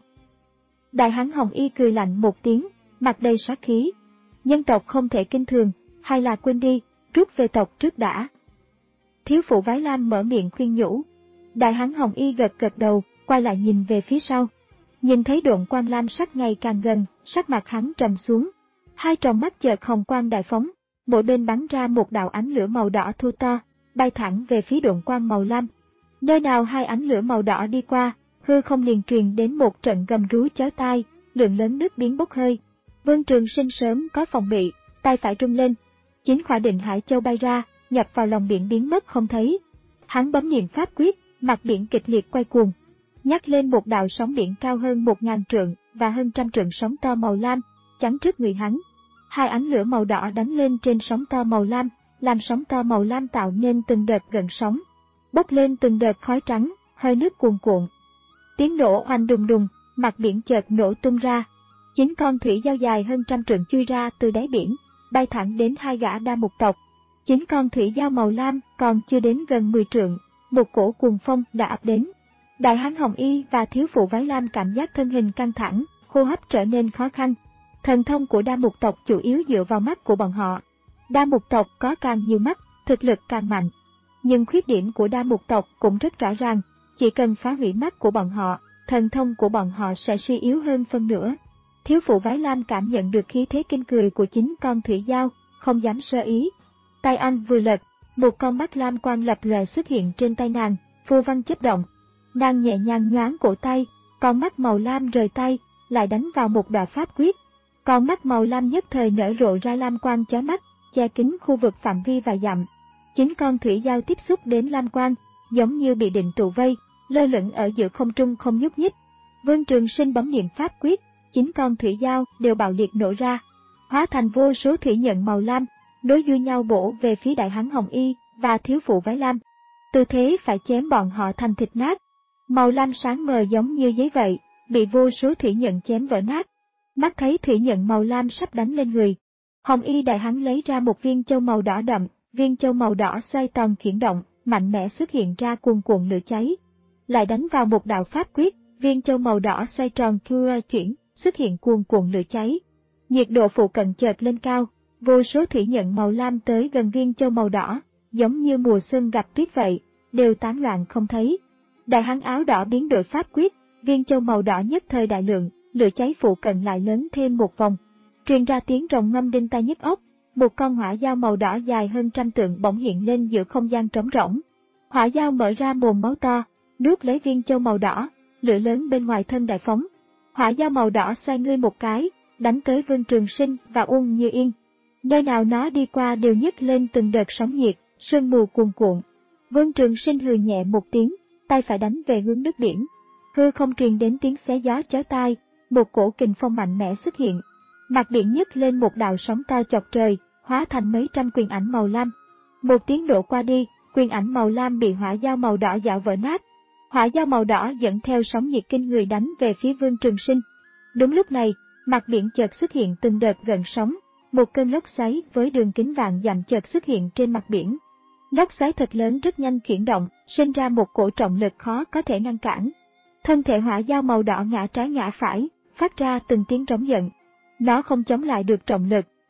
Đại hán hồng y cười lạnh một tiếng, mặt đầy sát khí. Nhân tộc không thể kinh thường, hay là quên đi, rút về tộc trước đã. Thiếu phụ váy lam mở miệng khuyên nhủ. Đại hán hồng y gật gật đầu, quay lại nhìn về phía sau. Nhìn thấy độn quang lam sắc ngày càng gần, sắc mặt hắn trầm xuống. Hai tròng mắt chợt hồng quang đại phóng, mỗi bên bắn ra một đạo ánh lửa màu đỏ thu to, bay thẳng về phía độn quang màu lam. Nơi nào hai ánh lửa màu đỏ đi qua, hư không liền truyền đến một trận gầm rú chói tai, lượng lớn nước biến bốc hơi. Vương Trường Sinh sớm có phòng bị, tay phải rung lên, chín khỏa định hải châu bay ra, nhập vào lòng biển biến mất không thấy. Hắn bấm niệm pháp quyết, mặt biển kịch liệt quay cuồng, nhắc lên một đạo sóng biển cao hơn một ngàn trượng và hơn trăm trượng sóng to màu lam, chắn trước người hắn. Hai ánh lửa màu đỏ đánh lên trên sóng to màu lam, làm sóng to màu lam tạo nên từng đợt gần sóng, bốc lên từng đợt khói trắng, hơi nước cuồn cuộn. Tiếng nổ oanh đùng đùng, mặt biển chợt nổ tung ra. Chín con thủy dao dài hơn trăm trượng chui ra từ đáy biển, bay thẳng đến hai gã Đa Mục tộc. Chín con thủy dao màu lam còn chưa đến gần mười trượng, một cổ cuồng phong đã ập đến. Đại hán hồng y và thiếu phụ váy lam cảm giác thân hình căng thẳng, hô hấp trở nên khó khăn. Thần thông của Đa Mục tộc chủ yếu dựa vào mắt của bọn họ. Đa Mục tộc có càng nhiều mắt, thực lực càng mạnh. Nhưng khuyết điểm của Đa Mục tộc cũng rất rõ ràng, chỉ cần phá hủy mắt của bọn họ, thần thông của bọn họ sẽ suy yếu hơn phân nửa. Thiếu phụ váy lam cảm nhận được khí thế kinh cười của chính con thủy dao, không dám sơ ý. Tay anh vừa lật, một con mắt lam quang lập lòe xuất hiện trên tay nàng, phù văn chớp động. Nàng nhẹ nhàng nhoáng cổ tay, con mắt màu lam rời tay, lại đánh vào một đọa pháp quyết. Con mắt màu lam nhất thời nở rộ ra lam quang chói mắt, che kín khu vực phạm vi vài dặm. Chính con thủy dao tiếp xúc đến lam quang, giống như bị định tụ vây, lơ lửng ở giữa không trung không nhúc nhích. Vương Trường Sinh bấm niệm pháp quyết, chín con thủy dao đều bạo liệt nổ ra, hóa thành vô số thủy nhận màu lam, nối đuôi nhau bổ về phía đại hán hồng y và thiếu phụ váy lam. Tư thế phải chém bọn họ thành thịt nát. Màu lam sáng mờ giống như giấy vậy, bị vô số thủy nhận chém vỡ nát. Mắt thấy thủy nhận màu lam sắp đánh lên người, hồng y đại hán lấy ra một viên châu màu đỏ đậm, viên châu màu đỏ xoay tròn chuyển động, mạnh mẽ xuất hiện ra cuồn cuộn lửa cháy. Lại đánh vào một đạo pháp quyết, viên châu màu đỏ xoay tròn cua chuyển, xuất hiện cuồn cuộn lửa cháy. Nhiệt độ phụ cận chợt lên cao, vô số thủy nhận màu lam tới gần viên châu màu đỏ, giống như mùa xuân gặp tuyết vậy, đều tán loạn không thấy. Đại hán áo đỏ biến đổi pháp quyết, viên châu màu đỏ nhất thời đại lượng, lửa cháy phụ cận lại lớn thêm một vòng. Truyền ra tiếng rồng ngâm đinh tai nhức óc, một con hỏa dao màu đỏ dài hơn trăm trượng bỗng hiện lên giữa không gian trống rỗng. Hỏa dao mở ra mồm máu to, nuốt lấy viên châu màu đỏ, lửa lớn bên ngoài thân đại phóng. Hỏa dao màu đỏ xoay ngươi một cái, đánh tới Vương Trường Sinh và Uông Như Yên. Nơi nào nó đi qua đều nhấc lên từng đợt sóng nhiệt, sương mù cuồn cuộn. Vương Trường Sinh hừ nhẹ một tiếng, tay phải đánh về hướng nước biển. Hư không truyền đến tiếng xé gió chói tai, một cổ kình phong mạnh mẽ xuất hiện. Mặt biển nhấc lên một đạo sóng to chọc trời, hóa thành mấy trăm quyền ảnh màu lam. Một tiếng nổ qua đi, quyền ảnh màu lam bị hỏa dao màu đỏ dạo vỡ nát. Hỏa dao màu đỏ dẫn theo sóng nhiệt kinh người đánh về phía Vương Trường Sinh. Đúng lúc này, mặt biển chợt xuất hiện từng đợt gần sóng, một cơn lốc xoáy với đường kính vạn dặm chợt xuất hiện trên mặt biển. Lốc xoáy thật lớn rất nhanh chuyển động, sinh ra một cổ trọng lực khó có thể ngăn cản. Thân thể hỏa dao màu đỏ ngã trái ngã phải, phát ra từng tiếng trống giận. Nó không chống lại được trọng lực,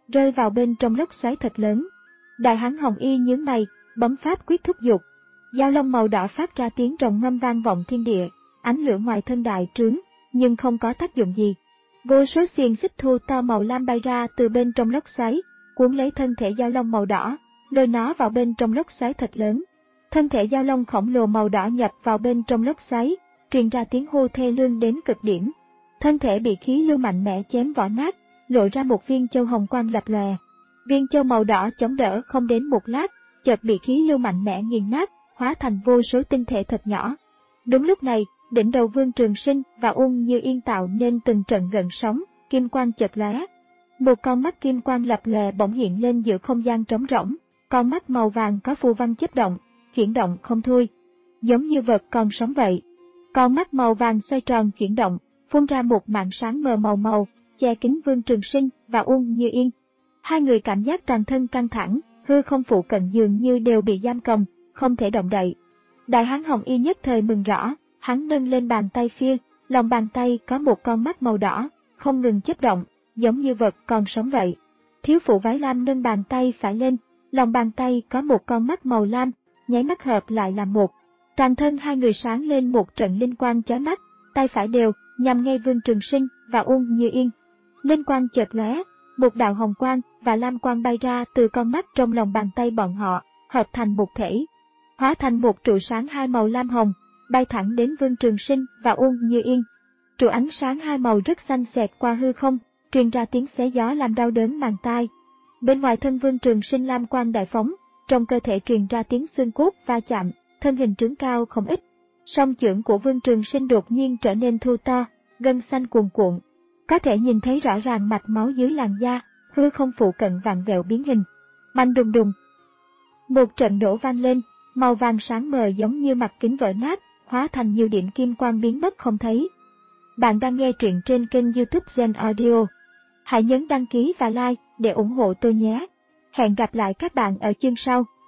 rơi vào bên trong lốc xoáy thật lớn. Đại hán Hồng Y nhướng mày, bấm pháp quyết thúc giục. Dao long màu đỏ phát ra tiếng rồng ngâm vang vọng thiên địa, ánh lửa ngoài thân đại trướng, nhưng không có tác dụng gì. Vô số xiềng xích thô to màu lam bay ra từ bên trong lốc xoáy, cuốn lấy thân thể dao long màu đỏ, lôi nó vào bên trong lốc xoáy thật lớn. Thân thể dao long khổng lồ màu đỏ nhập vào bên trong lốc xoáy, truyền ra tiếng hô thê lương đến cực điểm. Thân thể bị khí lưu mạnh mẽ chém vỡ nát, lộ ra một viên châu hồng quang lập lòe. Viên châu màu đỏ chống đỡ không đến một lát, chợt bị khí lưu mạnh mẽ nghiền nát, hóa thành vô số tinh thể thật nhỏ. Đúng lúc này, đỉnh đầu Vương Trường Sinh và Ung Như Yên tạo nên từng trận gợn sóng, kim quang chợt lóe. Một con mắt kim quang lập lòe bỗng hiện lên giữa không gian trống rỗng, con mắt màu vàng có phù văn chớp động, chuyển động không thôi, giống như vật còn sống vậy. Con mắt màu vàng xoay tròn chuyển động, phun ra một màn sáng mờ màu màu, che kín Vương Trường Sinh và Ung Như Yên. Hai người cảm giác toàn thân căng thẳng, hư không phụ cận dường như đều bị giam cầm, không thể động đậy. Đại hán Hồng Y nhất thời mừng rõ, hắn nâng lên bàn tay phía, lòng bàn tay có một con mắt màu đỏ, không ngừng chớp động, giống như vật còn sống vậy. Thiếu phụ váy lam nâng bàn tay phải lên, lòng bàn tay có một con mắt màu lam, nháy mắt hợp lại làm một. Toàn thân hai người sáng lên một trận linh quang chói mắt, tay phải đều nhằm ngay Vương Trường Sinh và Ung Như Yên. Linh quang chợt lóe, một đạo hồng quang và lam quang bay ra từ con mắt trong lòng bàn tay bọn họ, hợp thành một thể, hóa thành một trụ sáng hai màu lam hồng, bay thẳng đến Vương Trường Sinh và Ung Như Yên. Trụ ánh sáng hai màu rất xanh xẹt qua hư không, truyền ra tiếng xé gió làm đau đớn màng tai. Bên ngoài thân Vương Trường Sinh lam quang đại phóng, trong cơ thể truyền ra tiếng xương cốt va chạm, thân hình trướng cao không ít. Song chưởng của Vương Trường Sinh đột nhiên trở nên thô to, gân xanh cuồn cuộn, có thể nhìn thấy rõ ràng mạch máu dưới làn da, hư không phụ cận vặn vẹo biến hình. Bành đùng đùng, một trận nổ vang lên, màu vàng sáng mờ giống như mặt kính vỡ nát, hóa thành nhiều điểm kim quang biến mất không thấy. Bạn đang nghe truyện trên kênh YouTube Zen Audio. Hãy nhấn đăng ký và like để ủng hộ tôi nhé. Hẹn gặp lại các bạn ở chương sau.